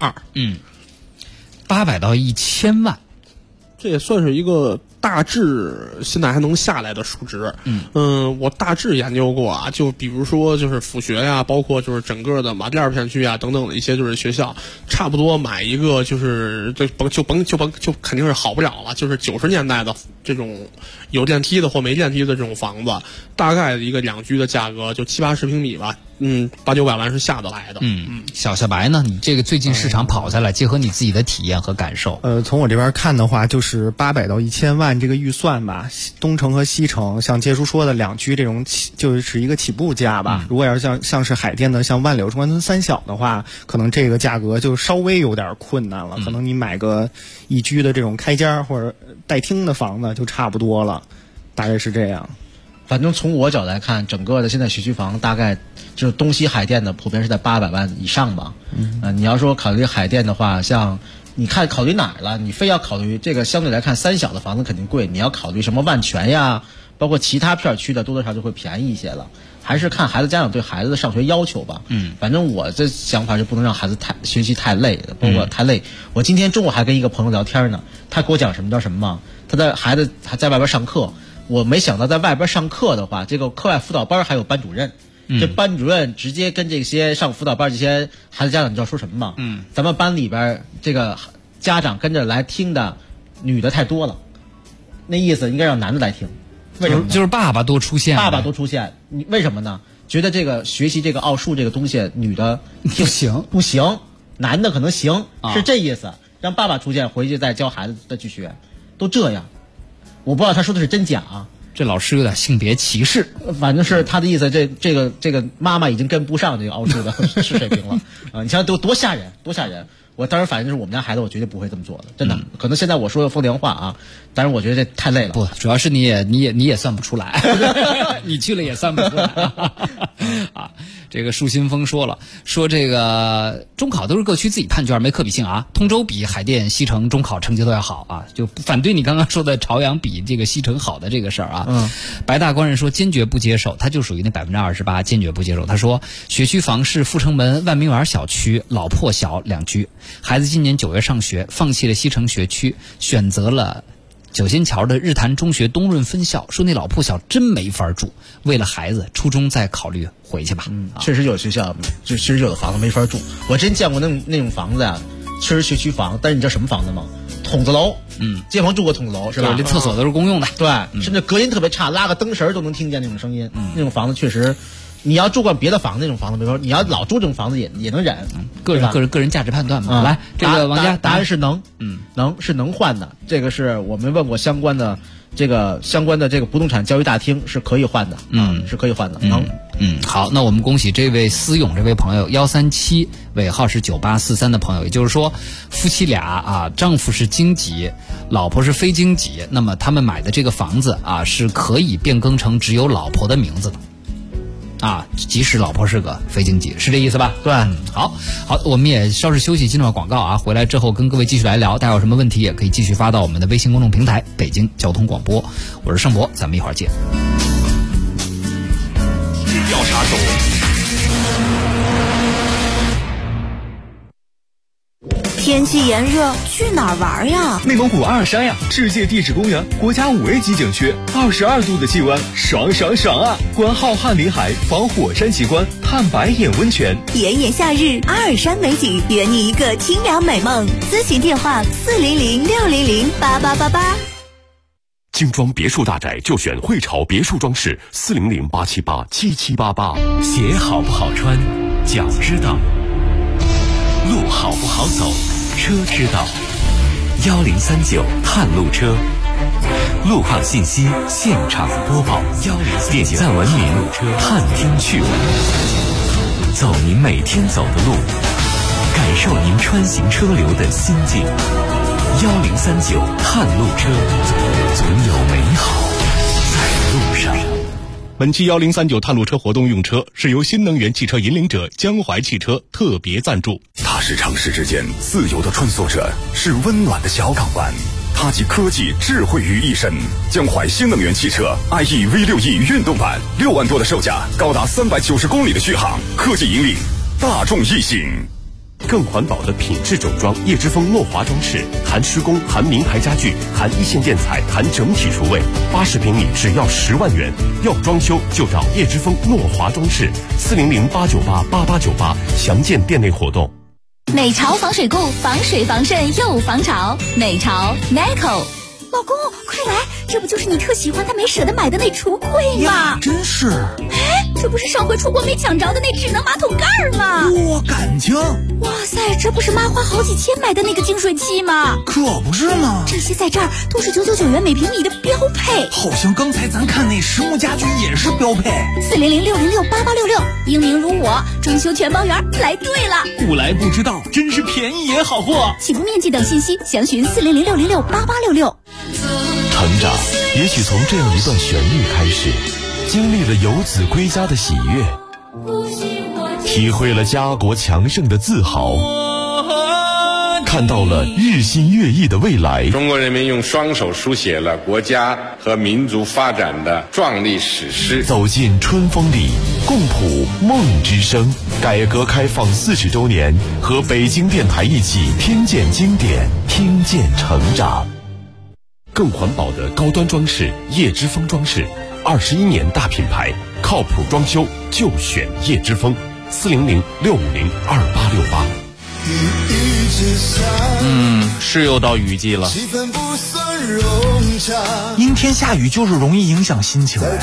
800到1000万， 这也算是一个大致现在还能下来的数值。我大致研究过啊，就比如说就是辅学呀，包括就是整个的马甸儿片区啊等等的一些就是学校，差不多买一个就是就肯定是好不了了，就是90年代的这种有电梯的或没电梯的这种房子，大概一个两居的价格就70-80平米吧，800-900万是下得来的。 小白呢，你这个最近市场跑下来，结合你自己的体验和感受， 从我这边看的话，就是800到1000万这个预算吧，东城和西城，像杰叔说的两居这种就是一个起步价吧。如果要是像是海淀的，像万柳、中关村三小的话，可能这个价格就稍微有点困难了。可能你买个一居的这种开间或者带厅的房子就差不多了，大概是这样。 反正从我角度来看，整个的现在学区房大概就是东西海淀的普遍是在800万以上吧。你要说考虑海淀的话，像你看考虑哪儿了？你非要考虑这个，相对来看三小的房子肯定贵，你要考虑什么万泉呀，包括其他片区的多多少少就会便宜一些了。还是看孩子家长对孩子的上学要求吧。反正我这想法是不能让孩子学习太累，包括太累。我今天中午还跟一个朋友聊天呢，他给我讲什么叫什么吗？他的孩子还在外边上课，我没想到在外边上课的话，这个课外辅导班还有班主任。这班主任直接跟这些上辅导班这些孩子家长，你知道说什么吗？咱们班里边这个家长跟着来听的女的太多了，那意思应该让男的来听。为什么？ 就是爸爸多出现， 你为什么呢？觉得这个学习这个奥数这个东西，女的不行，男的可能行，是这意思。让爸爸出现，回去再教孩子再去学，都这样。我不知道他说的是真假啊。 这老师有点性别歧视， 反正是他的意思。这个妈妈已经跟不上这个奥数的水平了啊！你想多吓人，多吓人！我当时反正就是我们家孩子，我绝对不会这么做的，真的。可能现在我说风凉话啊，但是我觉得这太累了。 不，主要是你也算不出来，你去了也算不出来啊。这个树新风说这个中考都是各区自己判卷，没可比性啊。通州比海淀、西城中考成绩都要好啊，就反对你刚刚说的朝阳比这个西城好的这个事儿啊。白大官人说坚决不接受，他就属于那28%，坚决不接受。他说学区房是阜成门万明园小区老破小两居，孩子今年9月上学，放弃了西城学区，选择了九仙桥的日坛中学东润分校，说那老破小真没法住，为了孩子，初中再考虑回去吧。 确实有学校，就确实有的房子没法住。我真见过那种房子啊，确实学区房，但是你知道什么房子吗？筒子楼。街坊住过筒子楼是吧？ 这厕所都是公用的。 对，甚至隔音特别差，拉个灯绳都能听见那种声音。那种房子确实。你要住过别的房子那种房子没法，你要老住这种房子也能忍。 个人价值判断嘛。来，这个王家答案是能，是能换的。这个是我们问过相关的这个不动产交易大厅是可以换的，是可以换的。能。 好，那我们恭喜这位思勇这位朋友137尾号是9843的朋友，也就是说夫妻俩啊，丈夫是京籍，老婆是非京籍，那么他们买的这个房子啊是可以变更成只有老婆的名字的。即使老婆是个非京籍，是这意思吧？ 对， 好，我们也稍事休息，进入广告啊。回来之后跟各位继续来聊，大家有什么问题也可以继续发到我们的微信公众平台北京交通广播。我是盛博，咱们一会儿见。 调查组。 天气炎热，去哪儿玩呀？ 内蒙古阿尔山呀，世界地质公园，国家5A 级景区，22度的气温，爽爽爽啊！观浩瀚林海，访火山奇观，探白眼温泉。 炎炎夏日，阿尔山美景，圆你一个清凉美梦。咨询电话400-600-8888。 精装别墅大宅就选汇潮别墅装饰，400-878-7788。 鞋好不好穿，脚知道；路好不好走，车知道。1039探路车，路况信息现场播报。点赞文明探听趣闻，走您每天走的路，感受您穿行车流的心境。1039探路车，总有美好在路上。 本期1039探路车活动用车是由新能源汽车引领者江淮汽车特别赞助。 它是城市之间自由的穿梭者，是温暖的小港湾。它集科技智慧于一身。江淮新能源汽车 IE V6E 运动版，6万多的售价，高达390公里的续航，科技引领大众一行。 更环保的品质整装叶之峰诺华装饰，含施工，含名牌家具，含一线建材，含整体厨卫，80平米只要10万元。要装修就找叶之峰诺华装饰，400-898-8898，详见店内活动。 美潮防水固，防水防渗又防潮。美潮 Nico。老公，快来，这不就是你特喜欢但没舍得买的那橱柜吗？ 真是。 哎，这不是上回出国没抢着的那智能马桶盖吗？ 哇，感情！ 哇塞，这不是妈花好几千买的那个净水器吗？ 可不是嘛！ 这些在这儿都是999元每平米的标配。 好像刚才咱看那实木家居也是标配。 400-606-8866，英明如我，装修全包圆，来对了。 不来不知道，真是便宜也好货。 起步面积等信息详询400-606-8866。 成长也许从这样一段旋律开始，经历了游子归家的喜悦，体会了家国强盛的自豪，看到了日新月异的未来。 中国人民用双手书写了国家和民族发展的壮丽史诗。 走进春风里，共谱梦之声。改革开放40周年，和北京电台一起听见经典，听见成长。 更环保的高端装饰叶之峰装饰，21年大品牌，靠谱装修就选叶之峰，400-650-2868。 是又到雨季了， 阴天下雨就是容易影响心情。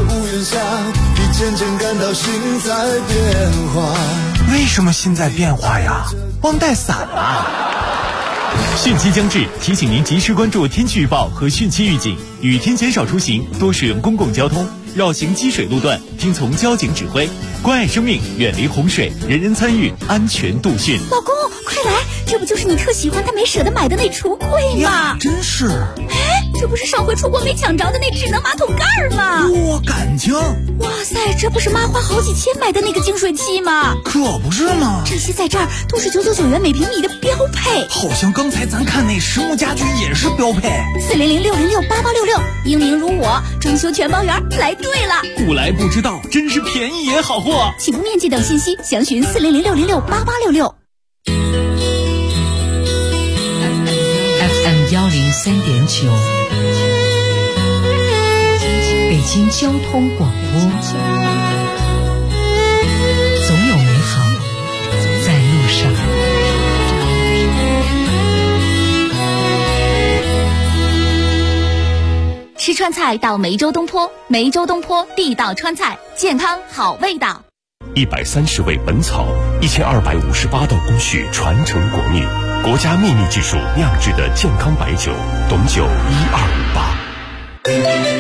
为什么心在变化呀？忘带伞了。 汛期将至，提醒您及时关注天气预报和汛期预警，雨天减少出行，多使用公共交通，绕行积水路段，听从交警指挥，关爱生命，远离洪水，人人参与，安全度汛。 老公，快来，这不就是你特喜欢但没舍得买的那橱柜吗？ 真是。 哎，这不是上回出国没抢着的那智能马桶盖吗？ 哇，感情！ 哇塞，这不是妈花好几千买的那个净水器吗？ 可不是嘛！ 这些在这儿都是999元每平米的标配。 好像刚才咱看那实木家居也是标配。 400-606-8866，英明如我，装修全包圆，来对了。 不来不知道，真是便宜也好货。 起步面积等信息详询400-606-8866。 FM 103.9，北京交通广播，总有美好在路上。 吃川菜到梅州东坡，梅州东坡地道川菜，健康好味道。 130味本草，1258道工序传承国秘，国家秘密技术酿制的健康白酒，董酒1258。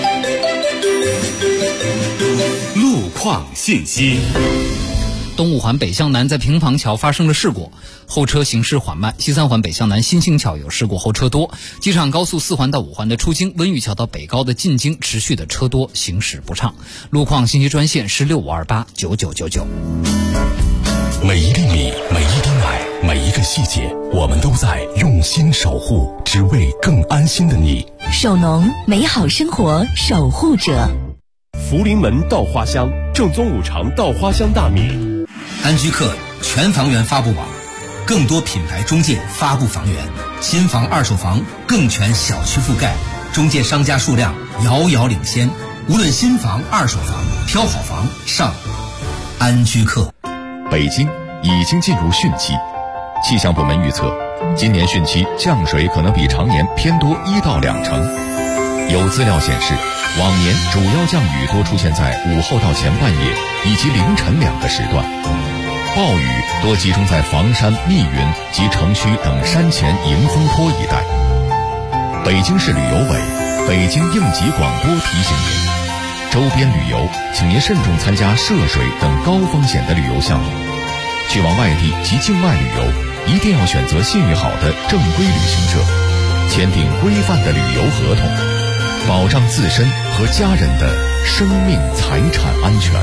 路况信息。 东五环北向南在平房桥发生了事故，后车行驶缓慢；西三环北向南新兴桥有事故，后车多。机场高速4环到5环的出京，温榆桥到北高的进京持续的车多，行驶不畅。路况信息专线是65289999。 每一粒米，每一滴奶，每一个细节，我们都在用心守护，只为更安心的你。 守农，美好生活守护者。 福临门稻花香，正宗五常稻花香大米。 安居客全房源发布网， 更多品牌中介发布房源，新房二手房更全小区覆盖，中介商家数量遥遥领先。无论新房二手房，挑好房上安居客。 北京已经进入汛期，气象部门预测，今年汛期降水可能比常年偏多1到2成。有资料显示，往年主要降雨多出现在午后到前半夜以及凌晨2个时段，暴雨多集中在房山、密云及城区等山前迎风坡一带。北京市旅游委、北京应急广播提醒您，周边旅游请您慎重参加涉水等高风险的旅游项目。去往外地及境外旅游，一定要选择信誉好的正规旅行社，签订规范的旅游合同，保障自身和家人的生命财产安全。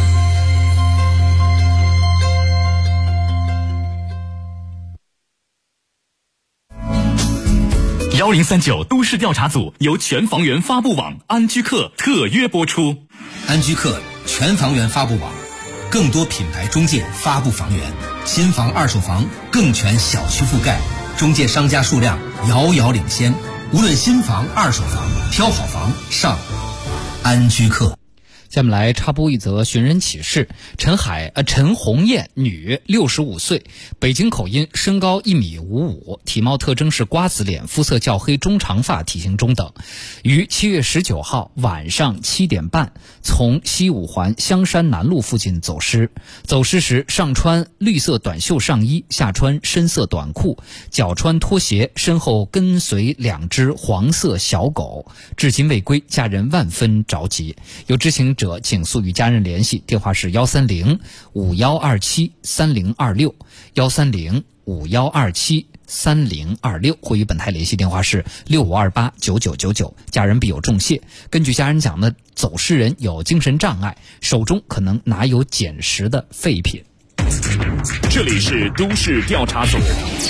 1039都市调查组由全房源发布网安居客特约播出。 安居客全房源发布网，更多品牌中介发布房源，新房二手房更全小区覆盖，中介商家数量遥遥领先。无论新房二手房，挑好房上安居客。 下面来插播一则寻人启事。陈红艳，女，65岁，北京口音，身高1.55米，体貌特征是瓜子脸，肤色较黑，中长发，体型中等。于7月19号晚上7点半从西五环香山南路附近走失。走失时上穿绿色短袖上衣，下穿深色短裤，脚穿拖鞋，身后跟随2只黄色小狗，至今未归，家人万分着急。有知情者请速与家人联系，电话是130-5127-3026 130-5127-3026，或与本台联系电话是6528-9999。家人必有重谢。根据家人讲呢，走失人有精神障碍，手中可能拿有捡拾的废品。 这里是都市调查组。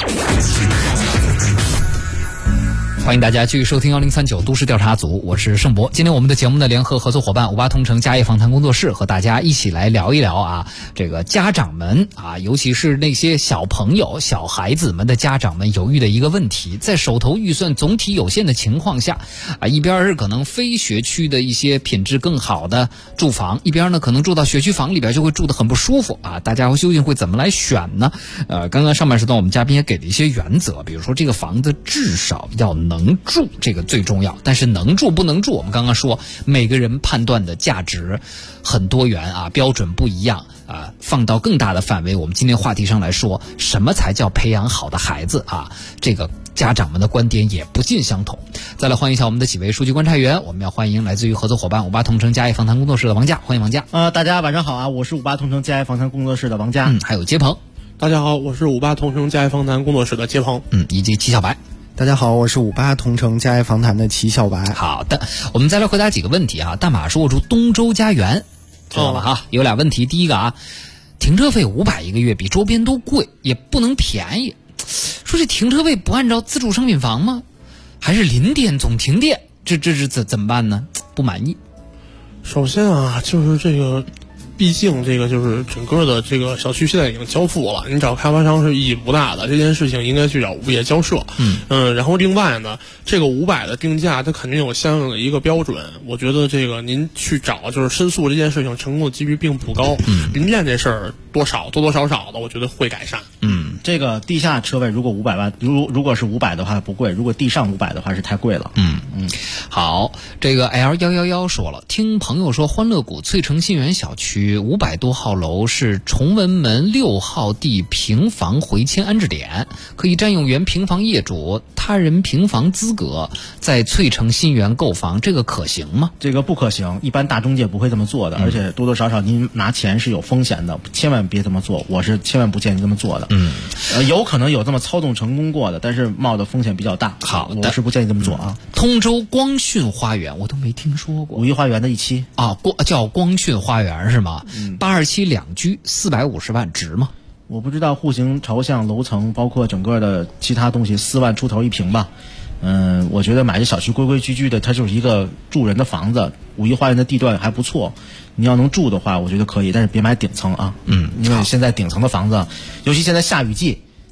欢迎大家继续收听1039都市调查组，我是盛博。今天我们的节目的联合合作伙伴58同城家业访谈工作室和大家一起来聊一聊啊，这个家长们啊，尤其是那些小朋友、小孩子们的家长们犹豫的一个问题，在手头预算总体有限的情况下啊，一边是可能非学区的一些品质更好的住房，一边呢可能住到学区房里边就会住得很不舒服啊，大家究竟会怎么来选呢？刚刚上半时段我们嘉宾也给了一些原则，比如说这个房子至少要能住，这个最重要，但是能住不能住，我们刚刚说每个人判断的价值很多元啊，标准不一样啊。放到更大的范围，我们今天话题上来说，什么才叫培养好的孩子啊？这个家长们的观点也不尽相同。再来欢迎一下我们的几位数据观察员，我们要欢迎来自于合作伙伴58同城家业访谈工作室的王佳，欢迎王佳。 大家晚上好啊，我是58同城家业访谈工作室的王佳。 还有杰鹏。 大家好，我是58同城家业访谈工作室的杰鹏。 以及齐小白。 大家好，我是58同城家业访谈的齐小白。 好的，我们再来回答几个问题啊。大马说我住东周家园，知道了哈。有俩问题，第一个啊，停车费500一个月，比周边都贵，也不能便宜。说这停车费不按照自住商品房吗？还是临电总停电？这怎么办呢？不满意。 首先啊，就是这个。毕竟这个就是整个的这个小区现在已经交付了，你找开发商是意义不大的，这件事情应该去找物业交涉。然后另外呢，这个500的定价它肯定有相应的一个标准，我觉得这个您去找就是申诉这件事情成功的几率并不高。临电这事儿多少的，我觉得会改善。 这个地下车位如果500万，如果是500的话不贵，如果地上500的话是太贵了。 好，这个 L111说了，听朋友说欢乐谷翠城新园小区500多号楼是崇文门6号地平房回迁安置点，可以占用原平房业主他人平房资格在翠城新园购房，这个可行吗？ 这个不可行，一般大中介不会这么做的，而且多多少少您拿钱是有风险的，千万别这么做，我是千万不建议这么做的。有可能有这么操纵成功过的，但是冒的风险比较大。 好的， 我是不建议这么做啊。 通州光讯花园我都没听说过。 五一花园的一期啊，叫光讯花园是吗？827两居450万值吗？ 我不知道户型、朝向、楼层，包括整个的其他东西，4万出头一平吧。我觉得买这小区规规矩矩的，它就是一个住人的房子。五一花园的地段还不错，你要能住的话，我觉得可以，但是别买顶层啊。因为现在顶层的房子，尤其现在下雨季，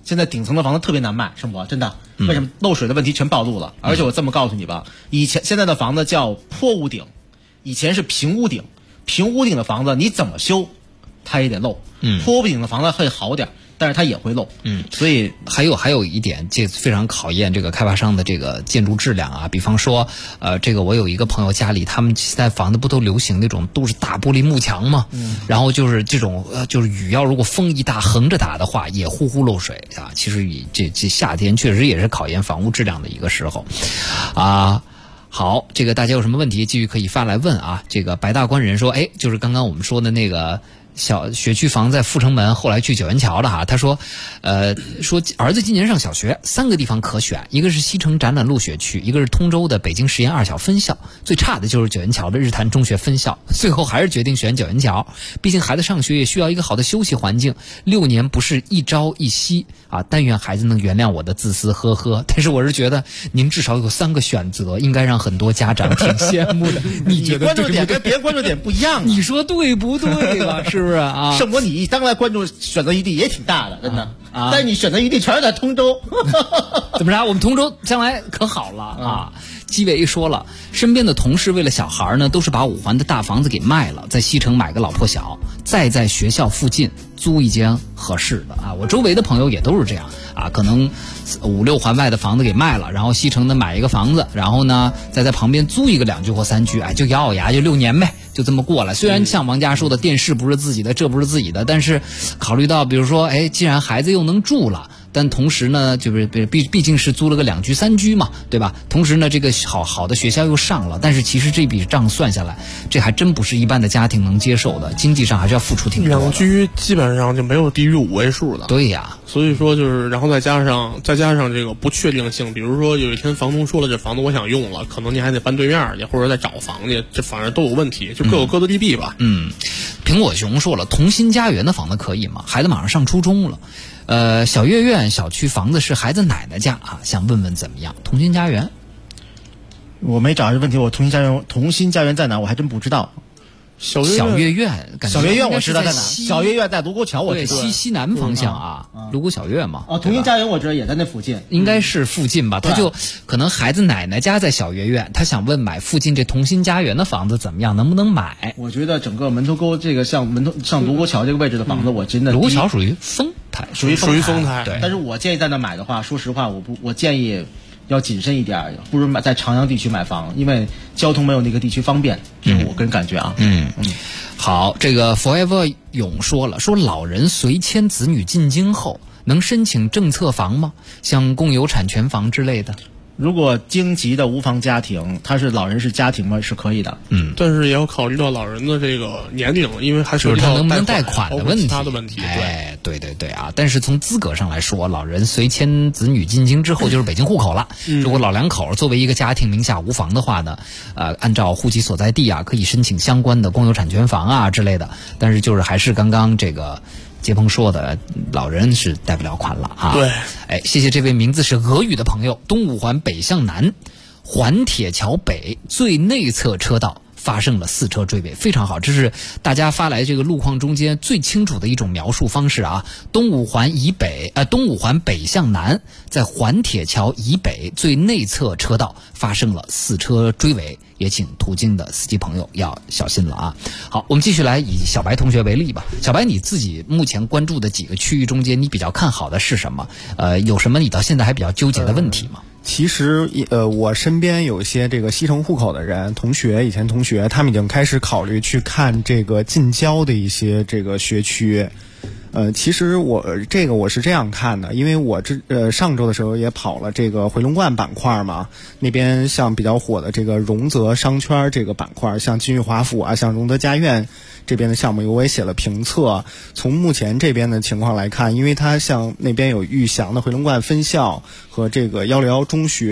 现在顶层的房子特别难卖，生活真的，为什么漏水的问题全暴露了？而且我这么告诉你吧，现在的房子叫坡屋顶，以前是平屋顶，平屋顶的房子你怎么修，它也得漏。坡屋顶的房子会好点，但是它也会漏。所以还有一点，这非常考验这个开发商的这个建筑质量啊。比方说，这个我有一个朋友家里，他们现在房子不都流行那种都是大玻璃幕墙吗？然后就是这种就是雨要如果风一大横着打的话，也呼呼漏水啊。其实这夏天确实也是考验房屋质量的一个时候啊。好，这个大家有什么问题继续可以发来问啊。这个白大官人说，就是刚刚我们说的那个小学区房在阜成门，后来去九元桥了哈。他说，说儿子今年上小学，3个地方可选，一个是西城展览路学区，一个是通州的北京实验2小分校，最差的就是九元桥的日坛中学分校，最后还是决定选九元桥。毕竟孩子上学也需要一个好的休息环境，6年不是一朝一夕啊。但愿孩子能原谅我的自私，呵呵。但是我是觉得您至少有3个选择，应该让很多家长挺羡慕的。你觉得关注点跟别人关注点不一样， 你说对不对吧？是不是啊？ 圣博，你当然关注选择余地也挺大的，真的啊。但是你选择余地全是在通州， 怎么着？我们通州将来可好了啊！纪委说了，身边的同事为了小孩呢，都是把5环的大房子给卖了，在西城买个老破小，再在学校附近租一间合适的啊。我周围的朋友也都是这样啊，可能5、6环外的房子给卖了，然后西城的买一个房子，然后呢再在旁边租一个2居或3居，就咬咬牙就6年呗。就这么过来，虽然像王家说的电视不是自己的，这不是自己的，但是考虑到比如说既然孩子又能住了，但同时呢就是毕竟是租了个2居3居嘛，对吧？同时呢这个好的学校又上了，但是其实这笔账算下来，这还真不是一般的家庭能接受的，经济上还是要付出挺多的。 2居基本上就没有低于5位数的。 对呀， 所以说就是然后再加上这个不确定性，比如说有一天房东说了这房子我想用了，可能你还得搬对面去，或者再找房去，这反正都有问题，就各有各的利弊吧。 苹果熊说了，同心家园的房子可以吗？孩子马上上初中了，小月苑小区房子是孩子奶奶家啊，想问问怎么样？同心家园， 我没找这问题，我同心家园在哪？我还真不知道。 小月苑我知道在哪？小月苑在卢沟桥，我知道西南方向啊，卢沟小月嘛。 同心家园我知道也在那附近， 应该是附近吧？他就可能孩子奶奶家在小月苑，他想问买附近这同心家园的房子怎么样，能不能买？ 我觉得整个门头沟这个像卢沟桥这个位置的房子，我真的卢沟桥属于丰台， 属于丰台。 对， 但是我建议在那买的话，说实话，我建议要谨慎一点，不如在长阳地区买房，因为交通没有那个地区方便，这是我个人感觉啊。 好，这个 Forever 勇说了，说老人随迁子女进京后，能申请政策房吗？像共有产权房之类的。 如果京籍的无房家庭，他是老人是家庭吗？是可以的。 但是也要考虑到老人的这个年龄，因为还涉及到他能不能贷款的问题， 其他的问题。 对啊！但是从资格上来说，老人随迁子女进京之后就是北京户口了。如果老两口作为一个家庭名下无房的话呢，按照户籍所在地可以申请相关的公有产权房之类的。但是就是还是刚刚这个杰鹏说的，老人是贷不了款了啊。 对， 谢谢这位名字是俄语的朋友。东五环北向南，环铁桥北最内侧车道发生了4车追尾，非常好，这是大家发来这个路况中间最清楚的一种描述方式啊。东五环北向南，在环铁桥以北最内侧车道发生了4车追尾，也请途经的司机朋友要小心了啊。好，我们继续来以小白同学为例吧。小白，你自己目前关注的几个区域中间，你比较看好的是什么？有什么你到现在还比较纠结的问题吗？ 其实我身边有一些这个西城户口的人，以前同学，他们已经开始考虑去看这个近郊的一些这个学区。其实我是这样看的，因为我上周的时候也跑了这个回龙观板块嘛，那边像比较火的这个荣泽商圈这个板块，像金玉华府像荣德家苑这边的项目，我也写了评测。从目前这边的情况来看，因为它像那边有玉祥的回龙观分校和这个161中学，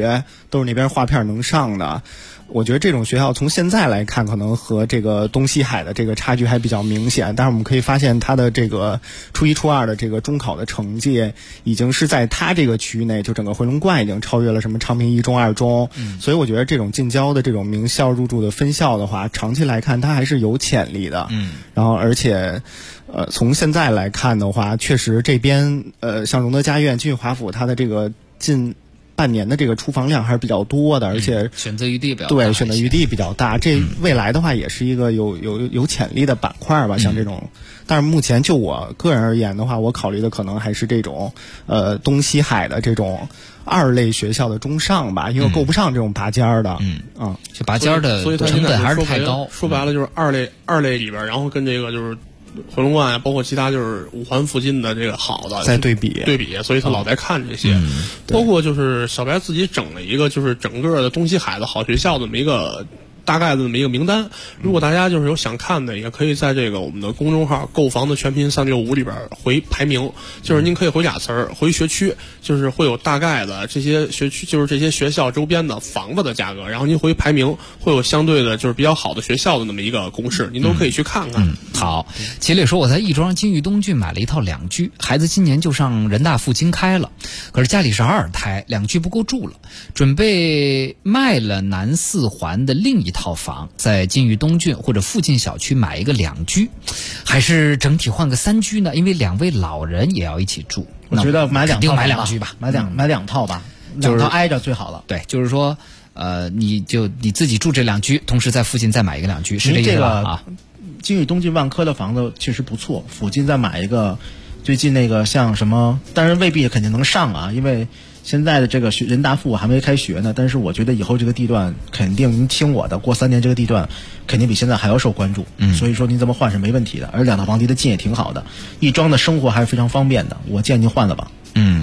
都是那边划片能上的。我觉得这种学校从现在来看，可能和这个东西海的这个差距还比较明显。但是我们可以发现，它的这个初一、初二的这个中考的成绩，已经是在它这个区域内，就整个回龙观已经超越了什么昌平一中、二中。所以我觉得这种近郊的这种名校入驻的分校的话，长期来看它还是有潜力的。然后而且，从现在来看的话，确实这边像荣德家苑、金玉华府，它的这个近半年的这个出房量还是比较多的，而且选择余地比较大， 对，选择余地比较大。这未来的话也是一个有潜力的板块吧，像这种。但是目前就我个人而言的话，我考虑的可能还是这种东西海的这种二类学校的中上吧，因为够不上这种拔尖儿的。 这拔尖儿的成本还是太高。 说白了就是二类里边，然后跟这个就是回龙观啊，包括其他就是五环附近的这个好的在对比， 所以他老在看这些，包括就是小白自己整了一个就是整个的东西海的好学校这么一个大概的这么一个名单。如果大家就是有想看的，也可以在这个我们的公众号购房的全拼365里边回排名，就是您可以回俩词儿，回学区，就是会有大概的这些学区，就是这些学校周边的房子的价格，然后您回排名会有相对的就是比较好的学校的那么一个公式，您都可以去看看。 好，齐磊说我在亦庄金域东郡买了一套2居，孩子今年就上人大附经开了，可是家里是2胎，2居不够住了，准备卖了南4环的另一套房，在金域东郡或者附近小区买一个2居，还是整体换个3居呢？因为2位老人也要一起住。 我觉得买2套， 买2居吧， 买2套吧，2套挨着最好了。 对，就是说，你自己住这2居，同时在附近再买一个2居，是这意思吧？啊。 金域东郡万科的房子确实不错，附近再买一个，最近那个像什么，当然未必肯定能上啊，因为现在的这个人大附还没开学呢。但是我觉得以后这个地段肯定，您听我的，过3年这个地段肯定比现在还要受关注。所以说您这么换是没问题的，而2套房离得近也挺好的，亦庄的生活还是非常方便的，我建议您换了吧。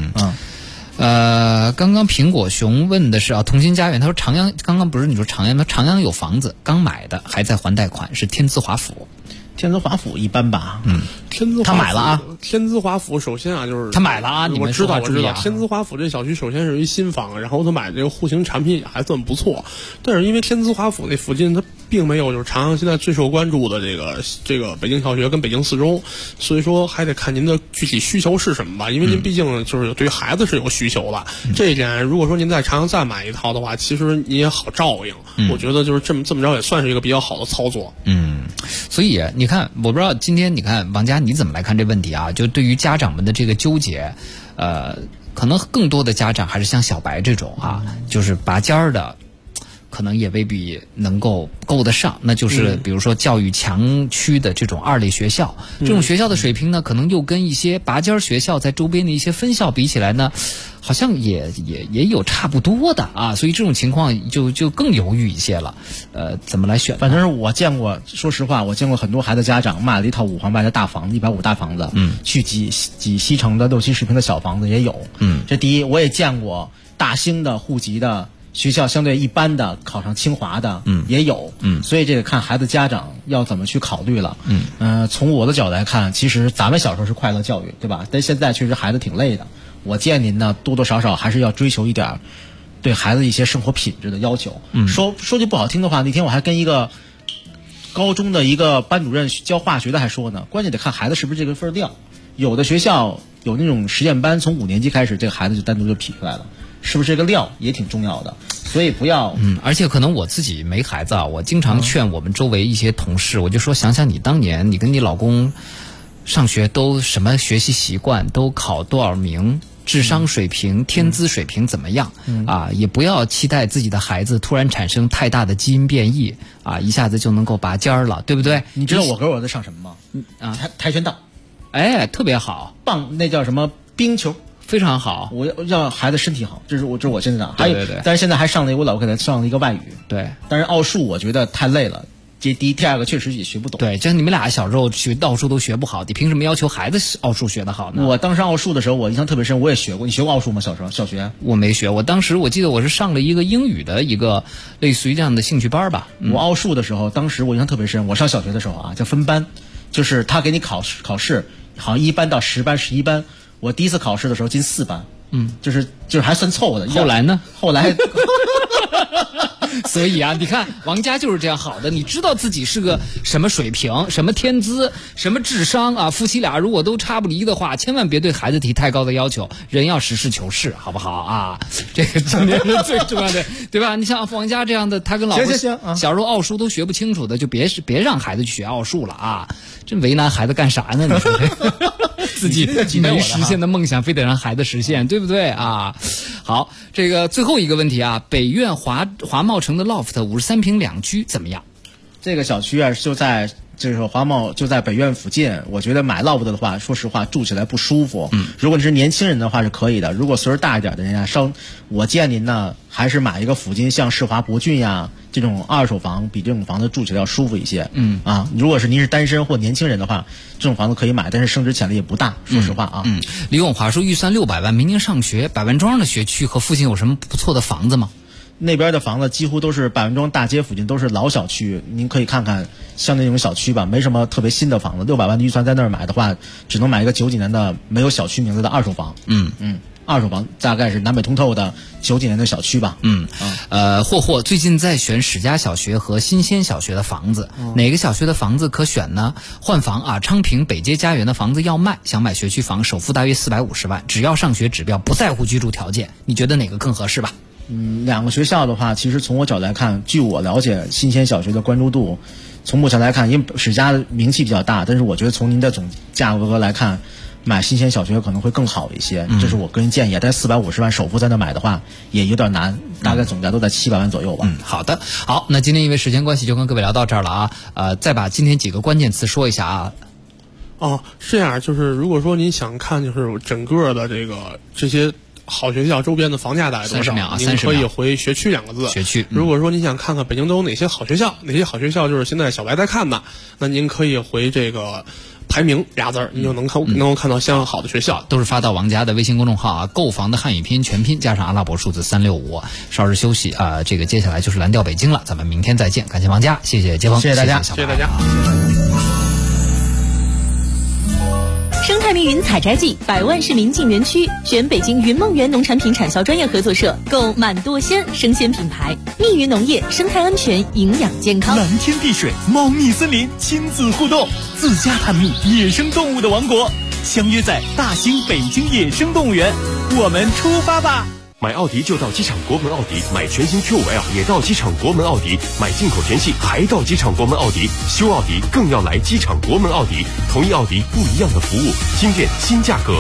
刚刚苹果熊问的是同心家园，他说长阳，刚刚不是你说长阳吗？长阳有房子刚买的，还在还贷款，是天资华府。 天资华府一般吧， 天资华府他买了啊。 天资华府首先啊，就是他买了啊，你们我知道。天资华府这小区首先是一新房，然后他买这个户型产品也还算不错，但是因为天资华府那附近它并没有就是长阳现在最受关注的这个北京小学跟北京4中，所以说还得看您的具体需求是什么吧，因为您毕竟就是对于孩子是有需求的。这一点如果说您在长阳再买一套的话，其实你也好照应。我觉得就是这么着也算是一个比较好的操作。 所以你看，我不知道今天你看王佳你怎么来看这问题啊？就对于家长们的这个纠结，可能更多的家长还是像小白这种啊，就是拔尖儿的，可能也未必能够够得上。那就是比如说教育强区的这种2类学校，这种学校的水平呢，可能又跟一些拔尖学校在周边的一些分校比起来呢，好像也有差不多的啊，所以这种情况就更犹豫一些了。怎么来选？ 反正是我见过，说实话，我见过很多孩子家长买了一套5环外的大房子，150大房子，去挤西城的6、70平的小房子也有。这第一，我也见过大兴的户籍的学校相对一般的考上清华的也有。所以这个看孩子家长要怎么去考虑了。从我的角度来看，其实咱们小时候是快乐教育，对吧？但现在确实孩子挺累的。我建议您呢，多多少少还是要追求一点对孩子一些生活品质的要求。说句不好听的话，那天我还跟一个高中的一个班主任教化学的还说呢，关键得看孩子是不是这个份料。有的学校有那种实验班，从5年级开始，这个孩子就单独就匹出来了，是不是这个料也挺重要的。所以不要而且可能我自己没孩子啊，我经常劝我们周围一些同事，我就说想想你当年你跟你老公上学都什么学习习惯，都考多少名，智商水平、天资水平怎么样啊？也不要期待自己的孩子突然产生太大的基因变异啊，一下子就能够拔尖儿了，对不对？ 你知道我跟我儿子上什么吗？跆拳道， 特别好。 棒，那叫什么冰球， 非常好。 我要孩子身体好，这是我现在还有， 对。 但是现在还上了我老婆给他上了一个外语， 对。 但是奥数我觉得太累了。这第一、第二个确实也学不懂。 对，就你们俩小时候学奥数都学不好，你凭什么要求孩子奥数学得好呢？ 我当时奥数的时候，我印象特别深，我也学过。你学过奥数吗？小学？ 我没学，我当时我记得我是上了一个英语的一个类似于这样的兴趣班吧。 我奥数的时候，当时我印象特别深。我上小学的时候啊，叫分班，就是他给你考试，好像1班到10班、11班。我第一次考试的时候进4班，就是还算凑合的。 后来呢？ 后来所以啊，你看王家就是这样好的，你知道自己是个什么水平、什么天资、什么智商啊，夫妻俩如果都差不离的话，千万别对孩子提太高的要求，人要实事求是，好不好啊？这个今天是最重要的，对吧？你像王家这样的，他跟老婆小时候奥数都学不清楚的，就别让孩子去学奥数了啊！这为难孩子干啥呢？你说这自己没实现的梦想，非得让孩子实现，对不对啊？好，这个最后一个问题啊，北苑华茂城的 loft 53平2居怎么样？ 这个小区啊，就在华茂，就在北苑附近。我觉得买 loft 的话，说实话住起来不舒服。如果你是年轻人的话是可以的，如果岁数大一点的人啊，我建议您呢还是买一个附近像世华博骏呀这种二手房，比这种房子住起来要舒服一些。如果是您是单身或年轻人的话，这种房子可以买，但是升值潜力也不大。说实话啊。 李永华说预算600万，明年上学，百万庄的学区和附近有什么不错的房子吗？ 那边的房子几乎都是百万庄大街附近都是老小区，您可以看看像那种小区吧，没什么特别新的房子。600万的预算在那儿买的话，只能买一个90几年的没有小区名字的二手房。二手房大概是南北通透的90几年的小区吧。 霍最近在选史家小学和新鲜小学的房子，哪个小学的房子可选呢？换房啊，昌平北街家园的房子要卖，想买学区房，首付大约450万，只要上学指标，不在乎居住条件，你觉得哪个更合适吧？ 两个学校的话，其实从我角度来看，据我了解，新鲜小学的关注度，从目前来看，因为史家的名气比较大，但是我觉得从您的总价格来看，买新鲜小学可能会更好一些，这是我个人建议。但是450万首付在那买的话，也有点难，大概总价都在700万左右吧。 好的，好，那今天因为时间关系，就跟各位聊到这儿了啊。再把今天几个关键词说一下啊。 是这样，就是如果说您想看，就是整个的这些好学校周边的房价大概多少？您可以回学区2个字。 学区。 如果说您想看看北京都有哪些好学校，哪些好学校就是现在小白在看的，那您可以回这个排名俩字，你就能够看到相应好的学校。 都是发到王家的微信公众号啊，购房的汉语拼音全拼加上阿拉伯数字365。稍事休息啊，这个接下来就是蓝调北京了，咱们明天再见。感谢王家，谢谢杰峰， 谢谢大家， 谢谢大家。 生态密云采摘季，100万市民进园区，选北京云梦园农产品产销专业合作社，购满舵鲜生鲜品牌。密云农业，生态安全，营养健康。 蓝天碧水，猫蜜森林，亲子互动，自家探秘野生动物的王国，相约在大兴北京野生动物园，我们出发吧！ 买奥迪就到机场国门奥迪，买全新 Q5L 也到机场国门奥迪，买进口全系还到机场国门奥迪，修奥迪更要来机场国门奥迪，同一奥迪不一样的服务，新店新价格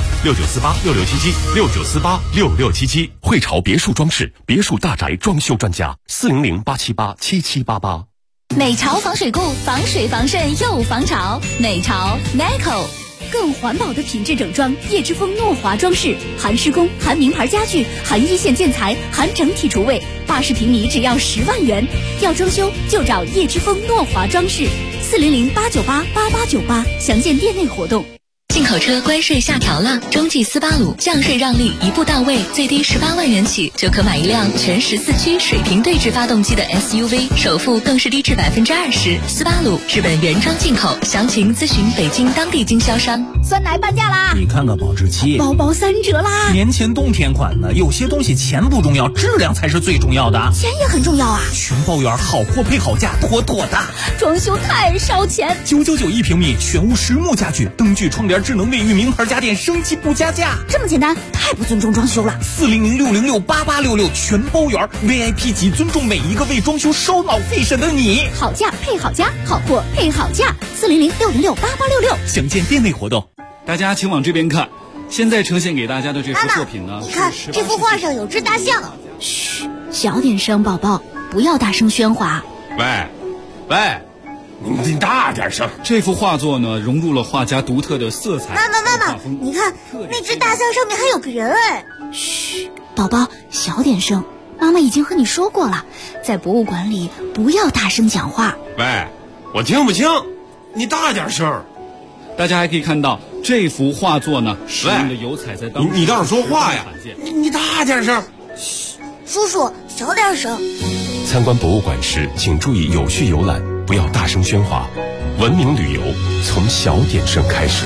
，69486677，69486677。汇潮别墅装饰，别墅大宅装修专家，400-878-7788。 美潮防水固，防水防渗又防潮，美潮 NICO。更环保的品质整装，叶之峰诺华装饰，含施工，含名牌家具，含一线建材，含整体厨卫，80平米只要10万元。要装修就找叶之峰诺华装饰，400-898-8898，详见店内活动。进口车关税下调了，中际斯巴鲁降税让利一步到位，最低18万元起就可买一辆全14驱水平对置发动机的 SUV， 首付更是低至20%。斯巴鲁日本原装进口，详情咨询北京当地经销商。 酸奶半价啦！ 你看看保质期， 包包3折啦！ 年前冬天款的，有些东西钱不重要，质量才是最重要的。 钱也很重要啊！ 全包圆，好货配好价，妥妥的。 装修太烧钱 ，999一平米，全屋实木家具，灯具、窗帘、智能卫浴，名牌家电升级不加价。 这么简单，太不尊重装修了。 400-606-8866，全包圆 VIP 级，尊重每一个为装修烧脑费神的你。 好价配好家，好货配好价。400-606-8866， 详见店内活动。 大家请往这边看，现在呈现给大家的这幅作品呢， 你看这幅画上有只大象。嘘，小点声，宝宝，不要大声喧哗。 喂，你大点声。这幅画作呢，融入了画家独特的色彩。 妈妈，你看那只大象上面还有个人哎。嘘，宝宝，小点声。妈妈已经和你说过了，在博物馆里不要大声讲话。 喂，我听不清，你大点声。大家还可以看到这幅画作呢，使用的油彩在当你倒是说话呀！ 你大点声。 嘘，叔叔小点声。 参观博物馆时，请注意有序游览，不要大声喧哗。文明旅游从小点声开始。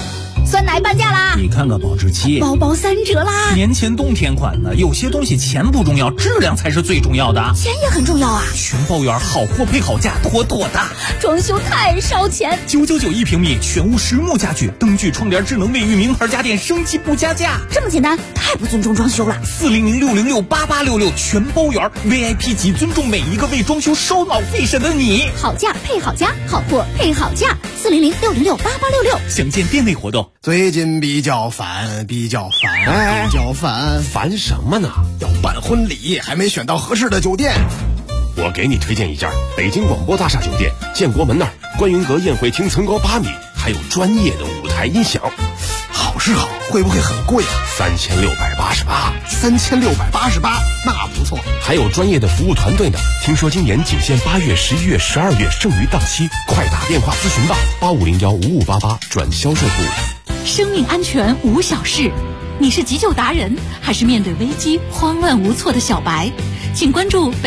酸奶半价啦！ 你看看保质期， 包包3折啦！ 年前冬天款的，有些东西钱不重要，质量才是最重要的。 钱也很重要啊！ 全包圆，好货配好价，妥妥的。 装修太烧钱 ，999一平米，全屋实木家具，灯具、窗帘、智能卫浴，名牌家电升级不加价。 这么简单，太不尊重装修了。 400-606-8866，全包圆 ，VIP 级，尊重每一个为装修烧脑费神的你。 好价配好家，好货配好价。400-606-8866， 详见店内活动。 最近比较烦， 烦什么呢？ 要办婚礼，还没选到合适的酒店。 我给你推荐一家北京广播大厦酒店，建国门那儿，观云阁宴会厅层高8米，还有专业的舞台音响。 好是好，会不会很贵啊？3688，那不错。 还有专业的服务团队呢。听说今年仅限8月、11月、12月，剩余档期，快打电话咨询吧，8501-5588转销售部。 生命安全无小事，你是急救达人，还是面对危机慌乱无措的小白？请关注北